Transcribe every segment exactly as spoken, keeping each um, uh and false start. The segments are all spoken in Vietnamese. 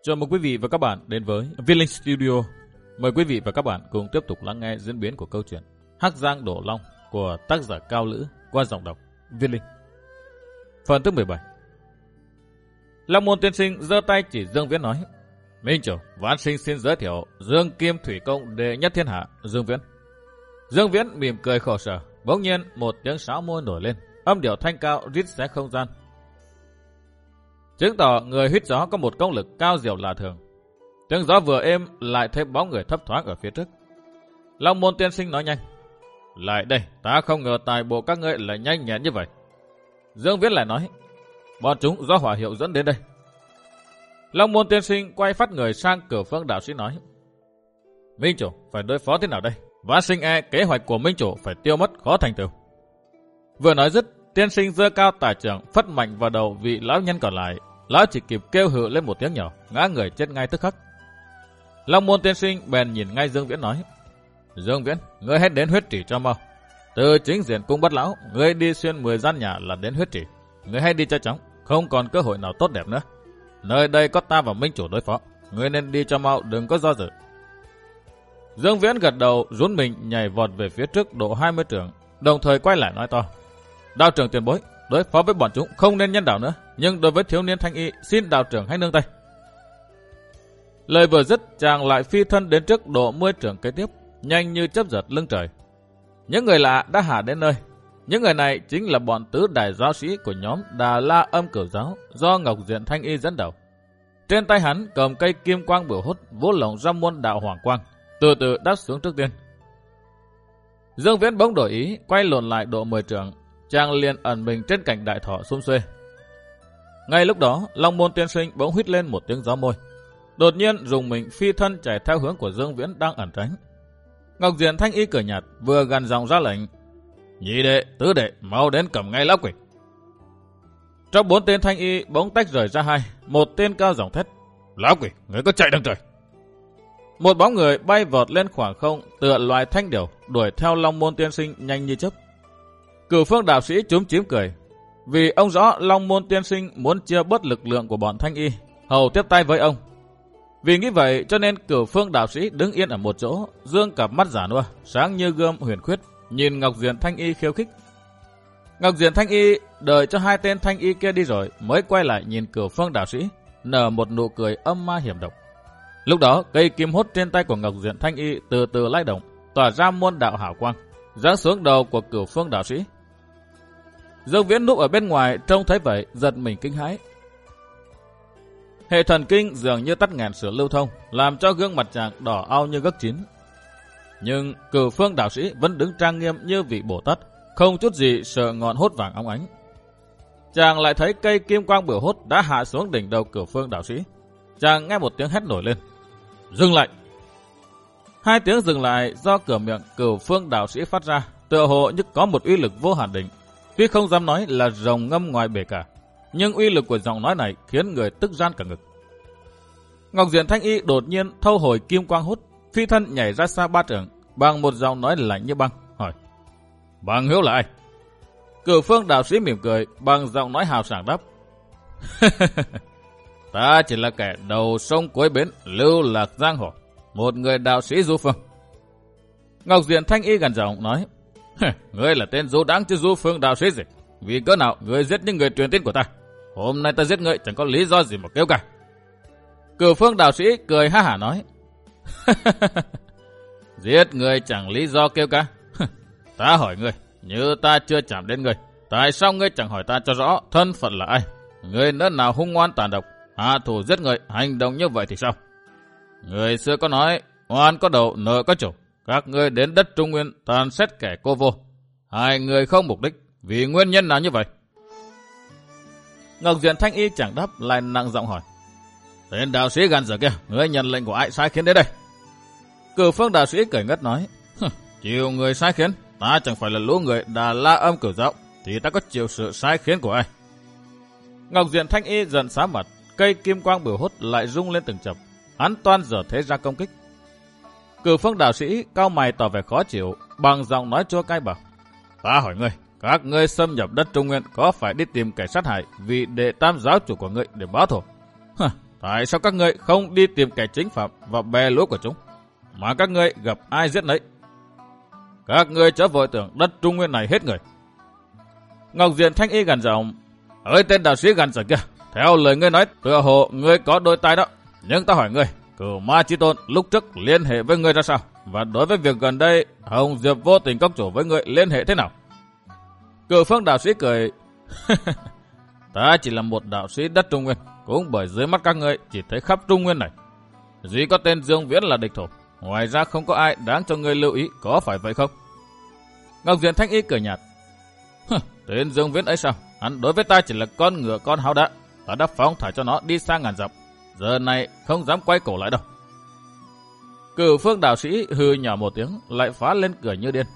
Chào mừng quý vị và các bạn đến với Viên Linh Studio. Mời quý vị và các bạn cùng tiếp tục lắng nghe diễn biến của câu chuyện Hắc Giang Đổ Long của tác giả Cao Lữ qua giọng đọc Viên Linh. Phần thứ mười bảy. Long Môn tiên sinh giơ tay chỉ Dương Viễn nói: Minh chủ, Vãn sinh xin giới thiệu Dương Kim Thủy Công đệ nhất thiên hạ Dương Viễn. Dương Viễn mỉm cười khổ sở. Bỗng nhiên một tiếng sáo môi nổi lên, âm điệu thanh cao rít xé không gian, chứng tỏ người huýt gió có một công lực cao diệu lạ thường. Tiếng gió vừa êm lại thêm bóng người thấp thoáng ở phía trước. Long Môn tiên sinh nói nhanh: Lại đây, ta không ngờ tài bộ các ngươi lại nhanh nhẹn như vậy. Dương Viễn lại nói: Bọn chúng do hỏa hiệu dẫn đến đây. Long Môn tiên sinh quay phát người sang Cửu Phương đạo sĩ nói: Minh chủ, phải đối phó thế nào đây? Vãn sinh e kế hoạch của Minh chủ phải tiêu mất khó thành tựu. Vừa nói dứt, tiên sinh giơ cao tả trưởng phất mạnh vào đầu vị lão nhân còn lại. Lão chỉ kịp kêu hự lên một tiếng nhỏ, ngã người chết ngay tức khắc. Long Môn tiên sinh bèn nhìn ngay Dương Viễn nói: Dương Viễn, ngươi hãy đến huyết trì cho mau. Từ chính diện cung Bất Lão, ngươi đi xuyên mười gian nhà là đến huyết trì. Ngươi hãy đi cho chóng, không còn cơ hội nào tốt đẹp nữa. Nơi đây có ta và Minh chủ đối phó, ngươi nên đi cho mau, đừng có do dự. Dương Viễn gật đầu, rún mình nhảy vọt về phía trước độ hai mươi trượng, đồng thời quay lại nói to: Đạo trưởng tiền bối, đối phó với bọn chúng không nên nhân đạo nữa, nhưng đối với thiếu niên Thanh Y xin đạo trưởng hãy nương tay. Lời vừa dứt, chàng lại phi thân đến trước độ mười trượng kế tiếp, nhanh như chớp giật lưng trời. Những người lạ đã hạ đến nơi. Những người này chính là bọn tứ đại giáo sĩ của nhóm Đà La Âm Cửu Giáo do Ngọc Diện Thanh Y dẫn đầu. Trên tay hắn cầm cây kim quang biểu hút vỗ lồng ra môn đạo hoàng quang, từ từ đáp xuống trước tiên. Dương Viễn bỗng đổi ý, quay lộn lại độ mười trượng, chàng liền ẩn mình trên cành đại thọ xum xuê. Ngay lúc đó, Long Môn tiên sinh bỗng huýt lên một tiếng gió môi, đột nhiên dùng mình phi thân chạy theo hướng của Dương Viễn đang ẩn tránh. Ngọc Diện Thanh Y cười nhạt, vừa gằn giọng ra lệnh: Nhị đệ, tứ đệ, mau đến cầm ngay lão quỷ. Trong bốn tên Thanh Y bỗng tách rời ra hai, một tên cao giọng thét: Lão quỷ, người có chạy đằng trời. Một bóng người bay vọt lên khoảng không, tựa loài thanh điểu, đuổi theo Long Môn tiên sinh nhanh như chớp. Cửu Phương đạo sĩ chúm chím cười, vì ông rõ Long Môn tiên sinh muốn chia bớt lực lượng của bọn Thanh Y, hầu tiếp tay với ông. Vì nghĩ vậy cho nên Cửu Phương đạo sĩ đứng yên ở một chỗ, dương cặp mắt giả nua, sáng như gươm huyền khuyết, nhìn Ngọc Diện Thanh Y khiêu khích. Ngọc Diện Thanh Y đợi cho hai tên Thanh Y kia đi rồi mới quay lại nhìn Cửu Phương đạo sĩ, nở một nụ cười âm ma hiểm độc. Lúc đó cây kim hốt trên tay của Ngọc Diện Thanh Y từ từ lay động, tỏa ra muôn đạo hào quang, giáng xuống đầu của Cửu Phương đạo sĩ. Dương Viễn núp ở bên ngoài trông thấy vậy, giật mình kinh hãi. Hệ thần kinh dường như tắt nghẽn sự lưu thông, làm cho gương mặt chàng đỏ au như gấc chín. Nhưng Cửu Phương đạo sĩ vẫn đứng trang nghiêm như vị Bồ Tát, không chút gì sợ ngọn hốt vàng óng ánh. Chàng lại thấy cây kim quang biểu hốt đã hạ xuống đỉnh đầu Cửu Phương đạo sĩ. Chàng nghe một tiếng hét nổi lên: Dừng lại! Hai tiếng dừng lại do cửa miệng Cửu Phương đạo sĩ phát ra, tựa hồ như có một uy lực vô hạn định. Tuy không dám nói là rồng ngâm ngoài bể cả, nhưng uy lực của giọng nói này khiến người tức gian cả ngực. Ngọc Diện Thanh Y đột nhiên thâu hồi kim quang hút, phi thân nhảy ra xa ba trượng, bằng một giọng nói lạnh như băng, hỏi: Bằng hữu là ai? Cửu Phương đạo sĩ mỉm cười, bằng giọng nói hào sảng đáp: Ta chỉ là kẻ đầu sông cuối bến, lưu lạc giang hồ, một người đạo sĩ du phương. Ngọc Diện Thanh Y gần giọng nói: Ngươi là tên du đáng chứ du phương đạo sĩ gì? Vì cớ nào ngươi giết những người truyền tin của ta? Hôm nay ta giết ngươi chẳng có lý do gì mà kêu cả. Cửu Phương đạo sĩ cười ha hả nói: Giết ngươi chẳng lý do kêu ca. Ta hỏi ngươi, như ta chưa chạm đến ngươi, tại sao ngươi chẳng hỏi ta cho rõ thân phận là ai? Ngươi nỡ nào hung ngoan tàn độc, hạ thủ giết người, hành động như vậy thì sao? Người xưa có nói, oan có đầu, nợ có chủ. Các ngươi đến đất Trung Nguyên tàn xét kẻ cô vô. Hai người không mục đích, vì nguyên nhân nào như vậy? Ngọc Diện Thanh Y chẳng đáp, lại nặng giọng hỏi: Tên đạo sĩ gan dở kia, ngươi nhận lệnh của ai sai khiến đến đây? Cửu Phương đạo sĩ cười ngất nói: Chịu người sai khiến, ta chẳng phải là lũ người Đà La Âm Cửu Giáo, thì ta có chịu sự sai khiến của ai? Ngọc Diện Thanh Y giận xá mặt, cây kim quang biểu hốt lại rung lên từng chập, hắn toan dở thế ra công kích. Cửu Phương đạo sĩ cau mày tỏ vẻ khó chịu, bằng giọng nói chua cay bảo: Ta hỏi ngươi, các ngươi xâm nhập đất Trung Nguyên có phải đi tìm kẻ sát hại vì đệ tam giáo chủ của ngươi để báo thù? tại sao các ngươi không đi tìm kẻ chính phạm và bè lũ của chúng, mà các ngươi gặp ai giết nấy? Các ngươi chớ vội tưởng đất Trung Nguyên này hết người. Ngọc Diện Thanh Y gằn giọng, ơi tên đạo sĩ gằn giọng kia, theo lời ngươi nói, tựa hồ ngươi có đôi tai đó. Nhưng ta hỏi ngươi, Cửu Ma Chí Tôn lúc trước liên hệ với ngươi ra sao? Và đối với việc gần đây, Hồng Diệp Vô Tình Cốc Chủ với ngươi liên hệ thế nào? Cửu Phương đạo sĩ cười, ta chỉ là một đạo sĩ đất Trung Nguyên, cũng bởi dưới mắt các ngươi chỉ thấy khắp Trung Nguyên này duy có tên Dương Viễn là địch thủ, ngoài ra không có ai đáng cho ngươi lưu ý, có phải vậy không? Ngọc Diện Thanh Y cười nhạt, tên Dương Viễn ấy sao? Hắn đối với ta chỉ là con ngựa con háo đã, ta đã phóng thả cho nó đi xa ngàn dặm, giờ này không dám quay cổ lại đâu. Cửu Phương đạo sĩ hừ nhỏ một tiếng, lại phá lên cười như điên.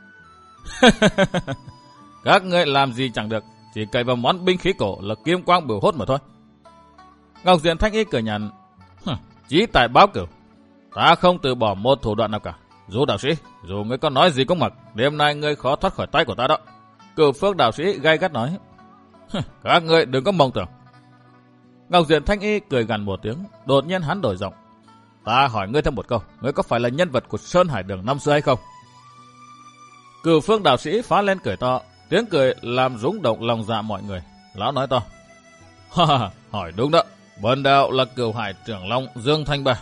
Các ngươi làm gì chẳng được, chỉ cậy vào món binh khí cổ là Kim Quang Bửu Hốt mà thôi. Ngọc Diện Thanh Y cười nhàn, chí tại báo cửu, ta không từ bỏ một thủ đoạn nào cả. Dù đạo sĩ, dù ngươi có nói gì cũng mặc, đêm nay ngươi khó thoát khỏi tay của ta đó. Cửu Phương đạo sĩ gay gắt nói, các ngươi đừng có mộng tưởng. Ngọc Diện Thanh Y cười gằn một tiếng, đột nhiên hắn đổi giọng, ta hỏi ngươi thêm một câu, ngươi có phải là nhân vật của Sơn Hải Đường năm xưa hay không? Cửu Phương đạo sĩ phá lên cười to, tiếng cười làm rung động lòng dạ mọi người. Lão nói to, hỏi đúng đó, bần đạo là Cửu Hải trưởng long Dương Thanh Ba.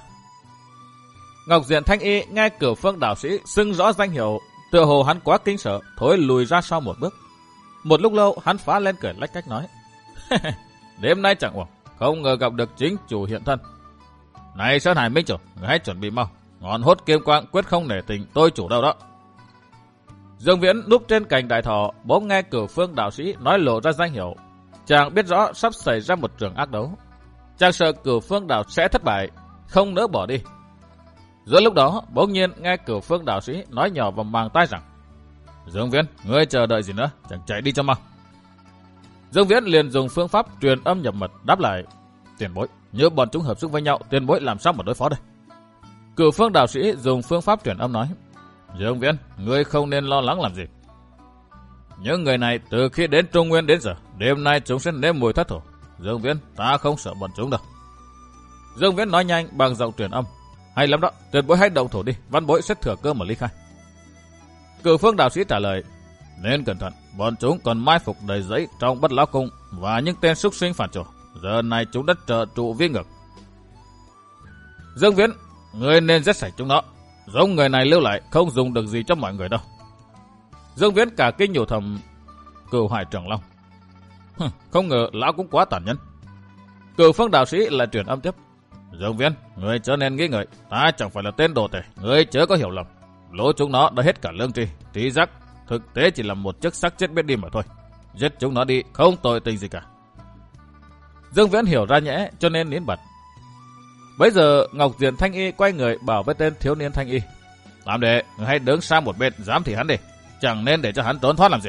Ngọc Diện Thanh Y nghe Cửu Phương đạo sĩ xưng rõ danh hiệu, tựa hồ hắn quá kinh sợ, thối lùi ra sau một bước. Một lúc lâu hắn phá lên cười lách cách nói, đêm nay chẳng uổng, không ngờ gặp được chính chủ hiện thân. Này Sơn Hải Minh Chủ, người hãy chuẩn bị mau, ngọn hốt Kim Quang quyết không nể tình tôi chủ đâu đó. Dương Viễn núp trên cành đại thọ, bỗng nghe Cửu Phương đạo sĩ nói lộ ra danh hiệu. Chàng biết rõ sắp xảy ra một trường ác đấu. Chàng sợ Cửu Phương đạo sẽ thất bại, không nỡ bỏ đi. Giữa lúc đó, bỗng nhiên nghe Cửu Phương đạo sĩ nói nhỏ vào màng tai rằng, Dương Viễn, ngươi chờ đợi gì nữa, chẳng chạy đi cho mau. Dương Viễn liền dùng phương pháp truyền âm nhập mật đáp lại, tiền bối, như bọn chúng hợp sức với nhau, tiền bối làm sao mà đối phó đây? Cửu Phương đạo sĩ dùng phương pháp truyền âm nói, Dương Viễn, ngươi không nên lo lắng làm gì. Những người này từ khi đến Trung Nguyên đến giờ, đêm nay chúng sẽ nếm mùi thất thủ. Dương Viễn, ta không sợ bọn chúng đâu. Dương Viễn nói nhanh bằng giọng truyền âm, hay lắm đó, tiền bối hãy động thủ đi, văn bối sẽ thừa cơ mà ly khai. Cửu Phương đạo sĩ trả lời, nên cẩn thận, bọn chúng còn mai phục đầy giấy trong Bất Lão Cung và những tên súc sinh phản chủ. Giờ này chúng đã trợ trụ vi ngược. Dương Viễn, ngươi nên giết sạch chúng nó. Giống người này lưu lại không dùng được gì cho mọi người đâu. Dương Viễn cả kinh nhủ thầm, Cửu Hải trưởng long, không ngờ lão cũng quá tàn nhẫn. Cửu Phương đạo sĩ lại truyền âm tiếp, Dương Viễn, ngươi chớ nên nghĩ ngợi, ta chẳng phải là tên đồ tể, ngươi chớ có hiểu lầm. Lũ chúng nó đã hết cả lương tri, trí giác, thực tế chỉ là một chiếc xác chết biết đi mà thôi. Giết chúng nó đi, không tội tình gì cả. Dương Viễn hiểu ra nhẽ, cho nên nín bật. Bấy giờ Ngọc Diện Thanh Y quay người bảo với tên thiếu niên Thanh Y, làm đệ, người hãy đứng sang một bên giám thị hắn đi, chẳng nên để cho hắn trốn thoát làm gì.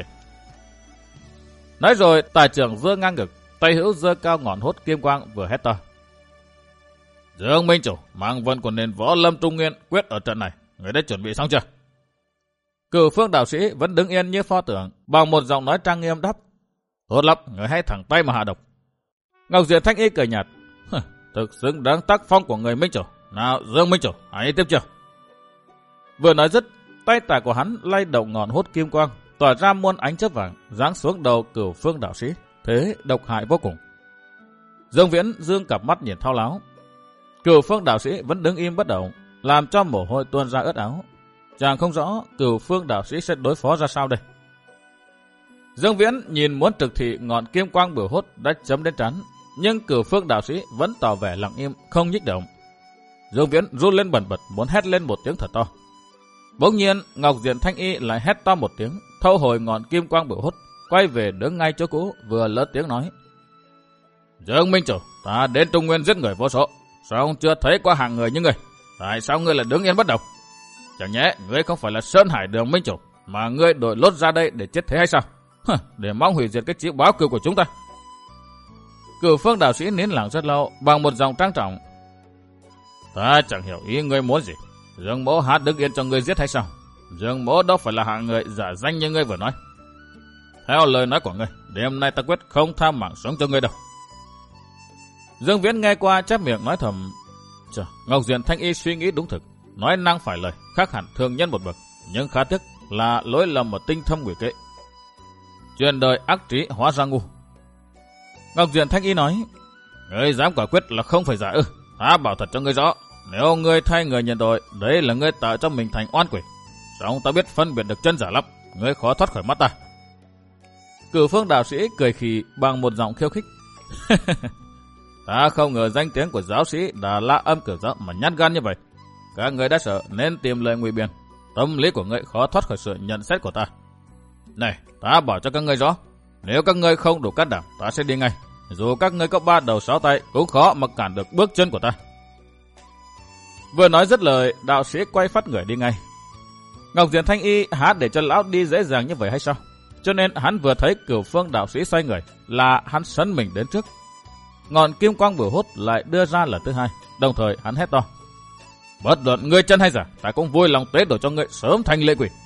Nói rồi tài trưởng giơ ngang ngực, tay hữu giơ cao ngọn hốt Kim Quang vừa hét to, Dương Minh Chủ, mang vân của nền võ lâm Trung Nguyên quyết ở trận này, người đã chuẩn bị xong chưa? Cửu Phương đạo sĩ vẫn đứng yên như pho tượng, bằng một giọng nói trang nghiêm đáp, tốt lắm, người hãy thẳng tay mà hạ độc. Ngọc Diện Thanh Y cười nhạt, thực xứng đáng tác phong của người Minh Chủ. Nào Dương Minh Chủ, hãy tiếp chưa? Vừa nói dứt, tay phải của hắn lay động ngọn hốt Kim Quang, tỏa ra muôn ánh chớp vàng, giáng xuống đầu Cửu Phương đạo sĩ, thế độc hại vô cùng. Dương Viễn dương cặp mắt nhìn thao láo. Cửu Phương đạo sĩ vẫn đứng im bất động, làm cho mồ hôi tuôn ra ướt áo. Chàng không rõ Cửu Phương đạo sĩ sẽ đối phó ra sao đây. Dương Viễn nhìn muốn trực thị ngọn Kim Quang Bửu Hốt đã chấm đến trán, nhưng Cửu Phương đạo sĩ vẫn tỏ vẻ lặng im, không nhích động. Dương Viễn run lên bần bật, muốn hét lên một tiếng thật to. Bỗng nhiên Ngọc Diện Thanh Y lại hét to một tiếng, thâu hồi ngọn Kim Quang Bửu Hốt, quay về đứng ngay chỗ cũ, vừa lớn tiếng nói, Dương Minh Chủ, ta đến Trung Nguyên giết người vô số, sao chưa thấy qua hàng người như người? Tại sao ngươi lại đứng yên bất động? Chẳng nhẽ ngươi không phải là Sơn Hải Đường Minh Chủ, mà ngươi đội lốt ra đây để chết thế hay sao? Để mong hủy diệt cái chữ báo cửu của chúng ta. Cửu Phương đạo sĩ nín lặng rất lâu, bằng một giọng trang trọng, ta chẳng hiểu ý ngươi muốn gì. Dương mỗ hát đứng yên cho ngươi giết hay sao? Dương mỗ đâu phải là hạng người giả danh như ngươi vừa nói. Theo lời nói của ngươi, đêm nay ta quyết không tha mạng sống cho ngươi đâu. Dương Viễn nghe qua chép miệng nói thầm, Chà, Ngọc Diện Thanh Y suy nghĩ đúng thực, nói năng phải lời, khác hẳn thường nhân một bậc, nhưng khá tiếc là lỗi lầm một tinh thâm quỷ kế. Chuyện đời ác trí hóa ra ngu. Ngọc Diện Thanh Y nói, ngươi dám quả quyết là không phải giả ư? Ta bảo thật cho ngươi rõ, nếu ngươi thay người nhận tội, đấy là ngươi tạo cho mình thành oan quỷ. Xong ta biết phân biệt được chân giả lắm, ngươi khó thoát khỏi mắt ta. Cửu Phương đạo sĩ cười khì bằng một giọng khiêu khích. Ta không ngờ danh tiếng của giáo sĩ Đà La Âm Cửu Giáo mà nhát gan như vậy. Các ngươi đã sợ nên tìm lời ngụy biện. Tâm lý của ngươi khó thoát khỏi sự nhận xét của ta. Này, ta bảo cho các ngươi rõ, nếu các ngươi không đủ can đảm, ta sẽ đi ngay. Dù các ngươi có ba đầu sáu tay, cũng khó mà cản được bước chân của ta. Vừa nói dứt lời, đạo sĩ quay phát người đi ngay. Ngọc Diện Thanh Y há để cho lão đi dễ dàng như vậy hay sao? Cho nên hắn vừa thấy Cửu Phương đạo sĩ xoay người là hắn sấn mình đến trước. Ngọn kim quang vừa hút lại đưa ra lần thứ hai, đồng thời hắn hét to, bất luận ngươi chân hay giả, ta cũng vui lòng tế đổ cho ngươi sớm thành lệ quỷ.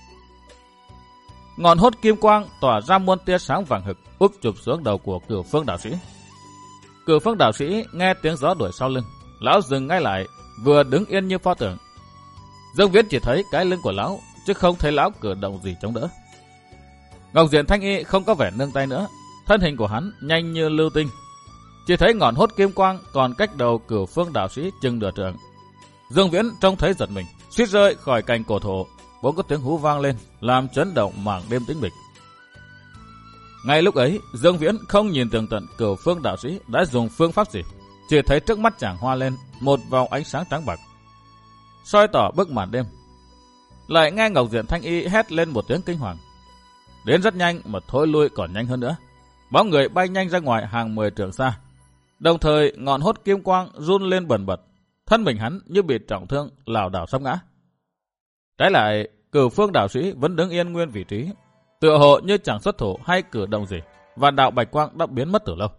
Ngọn hốt kim quang tỏa ra muôn tia sáng vàng hực úp chụp xuống đầu của Cửu Phương đạo sĩ. Cửu Phương đạo sĩ nghe tiếng gió đuổi sau lưng, lão dừng ngay lại, vừa đứng yên như pho tượng. Dương Viễn chỉ thấy cái lưng của lão, chứ không thấy lão cử động gì chống đỡ. Ngọc Diện Thanh Y không có vẻ nương tay nữa, thân hình của hắn nhanh như lưu tinh. Chỉ thấy ngọn hốt kim quang còn cách đầu Cửu Phương đạo sĩ chừng nửa trượng. Dương Viễn trông thấy giật mình, suýt rơi khỏi cành cổ thụ. Bỗng có tiếng hú vang lên, làm chấn động mảng đêm tĩnh mịch. Ngay lúc ấy, Dương Viễn không nhìn tường tận Cửu Phương đạo sĩ đã dùng phương pháp gì, chỉ thấy trước mắt chàng hoa lên một vòng ánh sáng trắng bạc, soi tỏ bức màn đêm. Lại nghe Ngọc Diện Thanh Y hét lên một tiếng kinh hoàng. Đến rất nhanh mà thối lui còn nhanh hơn nữa. Bóng người bay nhanh ra ngoài hàng mười trượng xa. Đồng thời ngọn hốt kim quang run lên bần bật, thân mình hắn như bị trọng thương lảo đảo sắp ngã. Trái lại, Cửu Phương đạo sĩ vẫn đứng yên nguyên vị trí, tựa hồ như chẳng xuất thủ hay cử động gì, và đạo bạch quang đã biến mất từ lâu.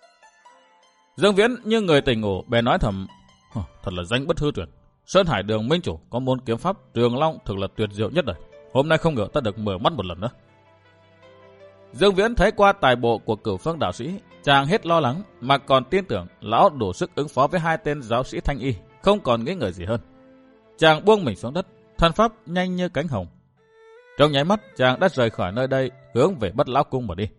Dương Viễn như người tỉnh ngủ, bèn nói thầm, thật là danh bất hư truyền. Sơn Hải Đường minh chủ có môn kiếm pháp Trường Long thực là tuyệt diệu nhất đời. Hôm nay không ngờ ta được mở mắt một lần nữa. Dương Viễn thấy qua tài bộ của Cửu Phương đạo sĩ, chàng hết lo lắng mà còn tin tưởng lão đủ sức ứng phó với hai tên giáo sĩ Thanh Y, không còn nghĩ ngợi gì hơn. Chàng buông mình xuống đất, thân pháp nhanh như cánh hồng. Trong nháy mắt, chàng đã rời khỏi nơi đây, hướng về Bất Lão Cung mà đi.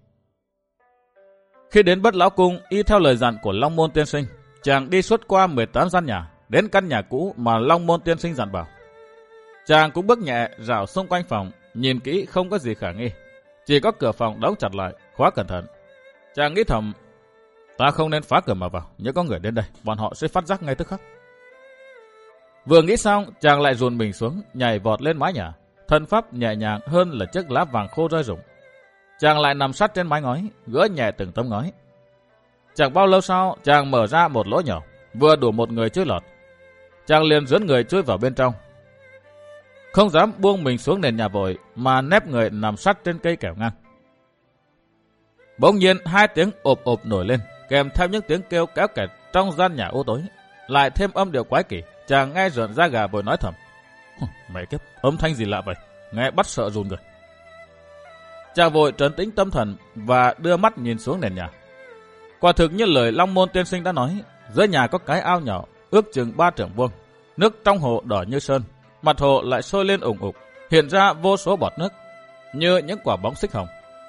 Khi đến Bất Lão Cung, y theo lời dặn của Long Môn tiên sinh, chàng đi suốt qua mười tám gian nhà, đến căn nhà cũ mà Long Môn tiên sinh dặn bảo. Chàng cũng bước nhẹ rảo xung quanh phòng, nhìn kỹ không có gì khả nghi, chỉ có cửa phòng đóng chặt lại, khóa cẩn thận. Chàng nghĩ thầm, ta không nên phá cửa mà vào, nếu có người đến đây, bọn họ sẽ phát giác ngay tức khắc. Vừa nghĩ xong, chàng lại dồn mình xuống, nhảy vọt lên mái nhà, thân pháp nhẹ nhàng hơn là chiếc lá vàng khô rơi rụng. Chàng lại nằm sát trên mái ngói, gỡ nhẹ từng tấm ngói. Chẳng bao lâu sau, chàng mở ra một lỗ nhỏ, vừa đủ một người chui lọt. Chàng liền dẫn người chui vào bên trong, không dám buông mình xuống nền nhà vội, mà nép người nằm sát trên cây kẽo ngang. Bỗng nhiên hai tiếng ộp ộp nổi lên, kèm theo những tiếng kêu kéo kẹt trong gian nhà u tối, lại thêm âm điệu quái kỳ. Chàng nghe rợn da gà vội nói thầm, mẹ kiếp, âm thanh gì lạ vậy, nghe bắt sợ run người. Chàng vội trấn tĩnh tâm thần và đưa mắt nhìn xuống nền nhà. Quả thực như lời Long Môn tiên sinh đã nói, dưới nhà có cái ao nhỏ, ước chừng ba trượng vuông, nước trong hồ đỏ như sơn, mặt hồ lại sôi lên ủng ục, hiện ra vô số bọt nước, như những quả bóng xích hồng.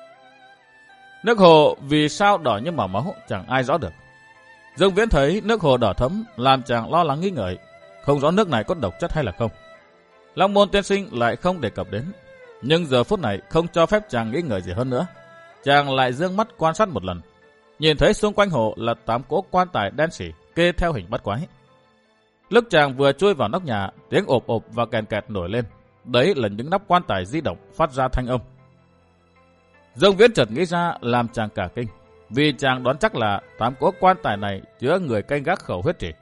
Nước hồ vì sao đỏ như màu máu chẳng ai rõ được. Dương Viễn thấy nước hồ đỏ thẫm, làm chàng lo lắng nghi ngợi, không rõ nước này có độc chất hay là không. Long Môn tiên sinh lại không đề cập đến, nhưng giờ phút này không cho phép chàng nghĩ ngợi gì hơn nữa. Chàng lại dương mắt quan sát một lần, nhìn thấy xung quanh hồ là tám cỗ quan tài đen sì kê theo hình bắt quái. Lúc chàng vừa chui vào nóc nhà, tiếng ộp ộp và kèn kẹt nổi lên, đấy là những nắp quan tài di động phát ra thanh âm. Dương Viễn chợt nghĩ ra làm chàng cả kinh, vì chàng đoán chắc là tám cỗ quan tài này chứa người canh gác khẩu huyết trì.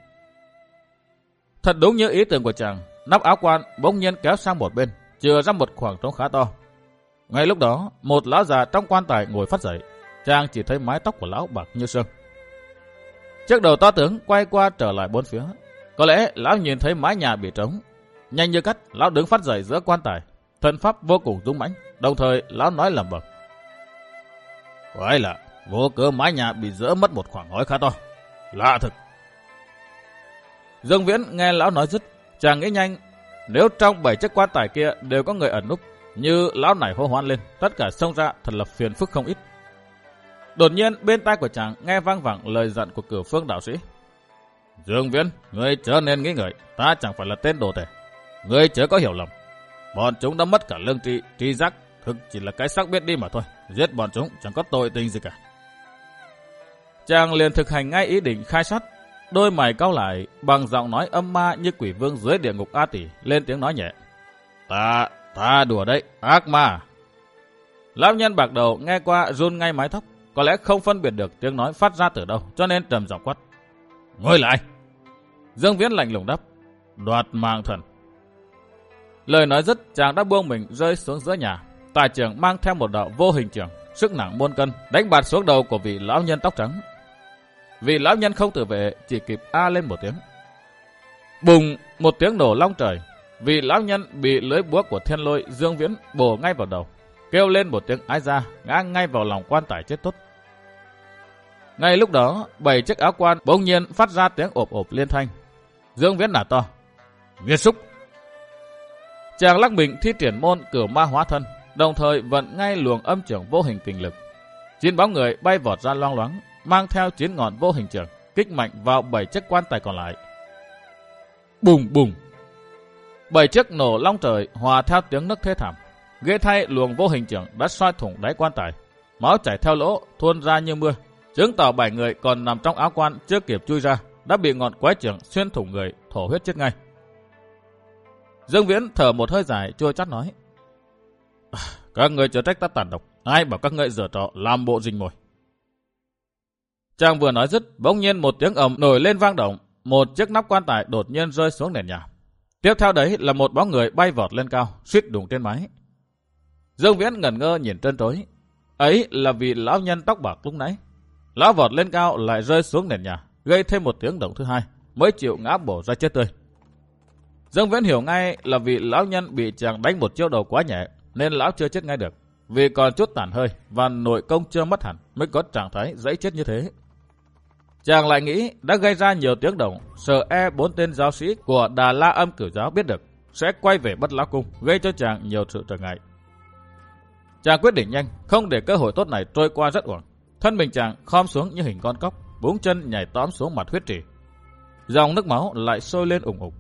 Thật đúng như ý tưởng của chàng, nắp áo quan bỗng nhiên kéo sang một bên, chừa ra một khoảng trống khá to. Ngay lúc đó, một lão già trong quan tài ngồi phát dậy, chàng chỉ thấy mái tóc của lão bạc như sương. Chiếc đầu to tướng quay qua trở lại bốn phía, có lẽ lão nhìn thấy mái nhà bị trống. Nhanh như cắt, lão đứng phát dậy giữa quan tài, thân pháp vô cùng dũng mãnh, đồng thời lão nói lẩm bẩm, quái lạ, vô cớ mái nhà bị dỡ mất một khoảng ngói khá to. Lạ thực. Dương Viễn nghe lão nói dứt, chàng nghĩ nhanh, nếu trong bảy chiếc quan tài kia đều có người ẩn núp, như lão này hô hoán lên, tất cả xông ra thật là phiền phức không ít. Đột nhiên bên tai của chàng nghe vang vẳng lời dặn của Cửu Phương đạo sĩ. Dương Viễn, ngươi chớ nên nghĩ ngợi, ta chẳng phải là tên đồ tể. Ngươi chớ có hiểu lầm. Bọn chúng đã mất cả lương tri, tri giác, thực chỉ là cái xác biết đi mà thôi. Giết bọn chúng chẳng có tội tình gì cả. Chàng liền thực hành ngay ý định khai sát. Đôi mày cau lại, bằng giọng nói âm ma như quỷ vương dưới địa ngục A Tỷ, lên tiếng nói nhẹ. Ta, ta đùa đấy, ác ma. Lão nhân bạc đầu nghe qua run ngay mái tóc, có lẽ không phân biệt được tiếng nói phát ra từ đâu, cho nên trầm giọng quát. Ngươi là ai? Dương Viễn lạnh lùng đáp. Đoạt mạng thần. Lời nói dứt, chàng đã buông mình rơi xuống giữa nhà. Tài trưởng mang theo một đạo vô hình trưởng, sức nặng muôn cân, đánh bạt xuống đầu của vị lão nhân tóc trắng. Vị lão nhân không tự vệ, chỉ kịp a lên một tiếng. Bùng, một tiếng nổ long trời. Vị lão nhân bị lưới búa của thiên lôi Dương Viễn bổ ngay vào đầu, kêu lên một tiếng ái ra, ngã ngay vào lòng quan tài chết tốt. Ngay lúc đó, bảy chiếc áo quan bỗng nhiên phát ra tiếng ộp ộp liên thanh. Dương Viễn nả to. Nghiệt xúc. Chàng lắc mình thi triển môn Cửu Ma Hóa Thân, đồng thời vận ngay luồng âm trưởng vô hình kình lực. Chín bóng người bay vọt ra loang loáng, mang theo chín ngọn vô hình trưởng, kích mạnh vào bảy chiếc quan tài còn lại. Bùng bùng. Bảy chiếc nổ long trời hòa theo tiếng nấc thê thảm. Ghê thay luồng vô hình trưởng đã soi thủng đáy quan tài, máu chảy theo lỗ tuôn ra như mưa, chứng tỏ bảy người còn nằm trong áo quan chưa kịp chui ra đã bị ngọn quái trưởng xuyên thủng người, thổ huyết chết ngay. Dương Viễn thở một hơi dài, chua chát nói: Các người chớ trách ta tàn độc, ai bảo các ngươi giở trò làm bộ rình mồi. Chàng vừa nói dứt, bỗng nhiên một tiếng ầm nổi lên vang động, một chiếc nắp quan tài đột nhiên rơi xuống nền nhà. Tiếp theo đấy là một bóng người bay vọt lên cao, suýt đụng trên mái. Dương Viễn ngẩn ngơ nhìn trân trối. Ấy là vị lão nhân tóc bạc lúc nãy. Lão vọt lên cao lại rơi xuống nền nhà, gây thêm một tiếng động thứ hai, mới chịu ngã bổ ra chết tươi. Dương Viễn hiểu ngay là vị lão nhân bị chàng đánh một chiêu đầu quá nhẹ, nên lão chưa chết ngay được, vì còn chút tàn hơi và nội công chưa mất hẳn mới có trạng thái dãy chết như thế. Chàng lại nghĩ đã gây ra nhiều tiếng động, sợ e bốn tên giáo sĩ của Đà La Âm Cửu giáo biết được, sẽ quay về Bất Lão Cung, gây cho chàng nhiều sự trở ngại. Chàng quyết định nhanh, không để cơ hội tốt này trôi qua rất uổng. Thân mình chàng khom xuống như hình con cóc, búng chân nhảy tóm xuống mặt huyết trì. Dòng nước máu lại sôi lên ủng ục.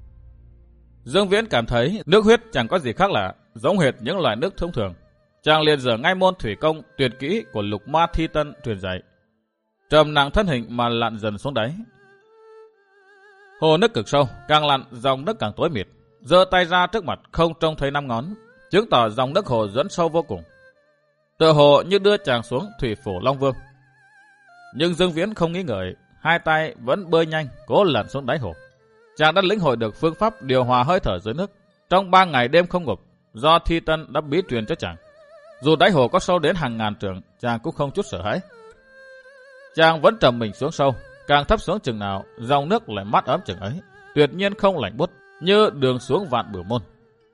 Dương Viễn cảm thấy nước huyết chẳng có gì khác lạ, giống hệt những loại nước thông thường. Chàng liền dở ngay môn thủy công tuyệt kỹ của Lục Ma Thi Tân truyền dạy, trầm nặng thân hình mà lặn dần xuống đáy. Hồ nước cực sâu, càng lặn dòng nước càng tối mịt. Giơ tay ra trước mặt không trông thấy năm ngón, chứng tỏ dòng nước hồ dẫn sâu vô cùng, tựa hồ như đưa chàng xuống thủy phủ Long Vương. Nhưng Dương Viễn không nghĩ ngợi, hai tay vẫn bơi nhanh, cố lặn xuống đáy hồ. Chàng đã lĩnh hội được phương pháp điều hòa hơi thở dưới nước trong ba ngày đêm không ngủ, do Thi Tân đã bí truyền cho chàng. Dù đáy hồ có sâu đến hàng ngàn trượng, chàng cũng không chút sợ hãi. Chàng vẫn trầm mình xuống sâu, càng thấp xuống chừng nào, dòng nước lại mát ấm chừng ấy, tuyệt nhiên không lạnh buốt như đường xuống vạn bửu môn.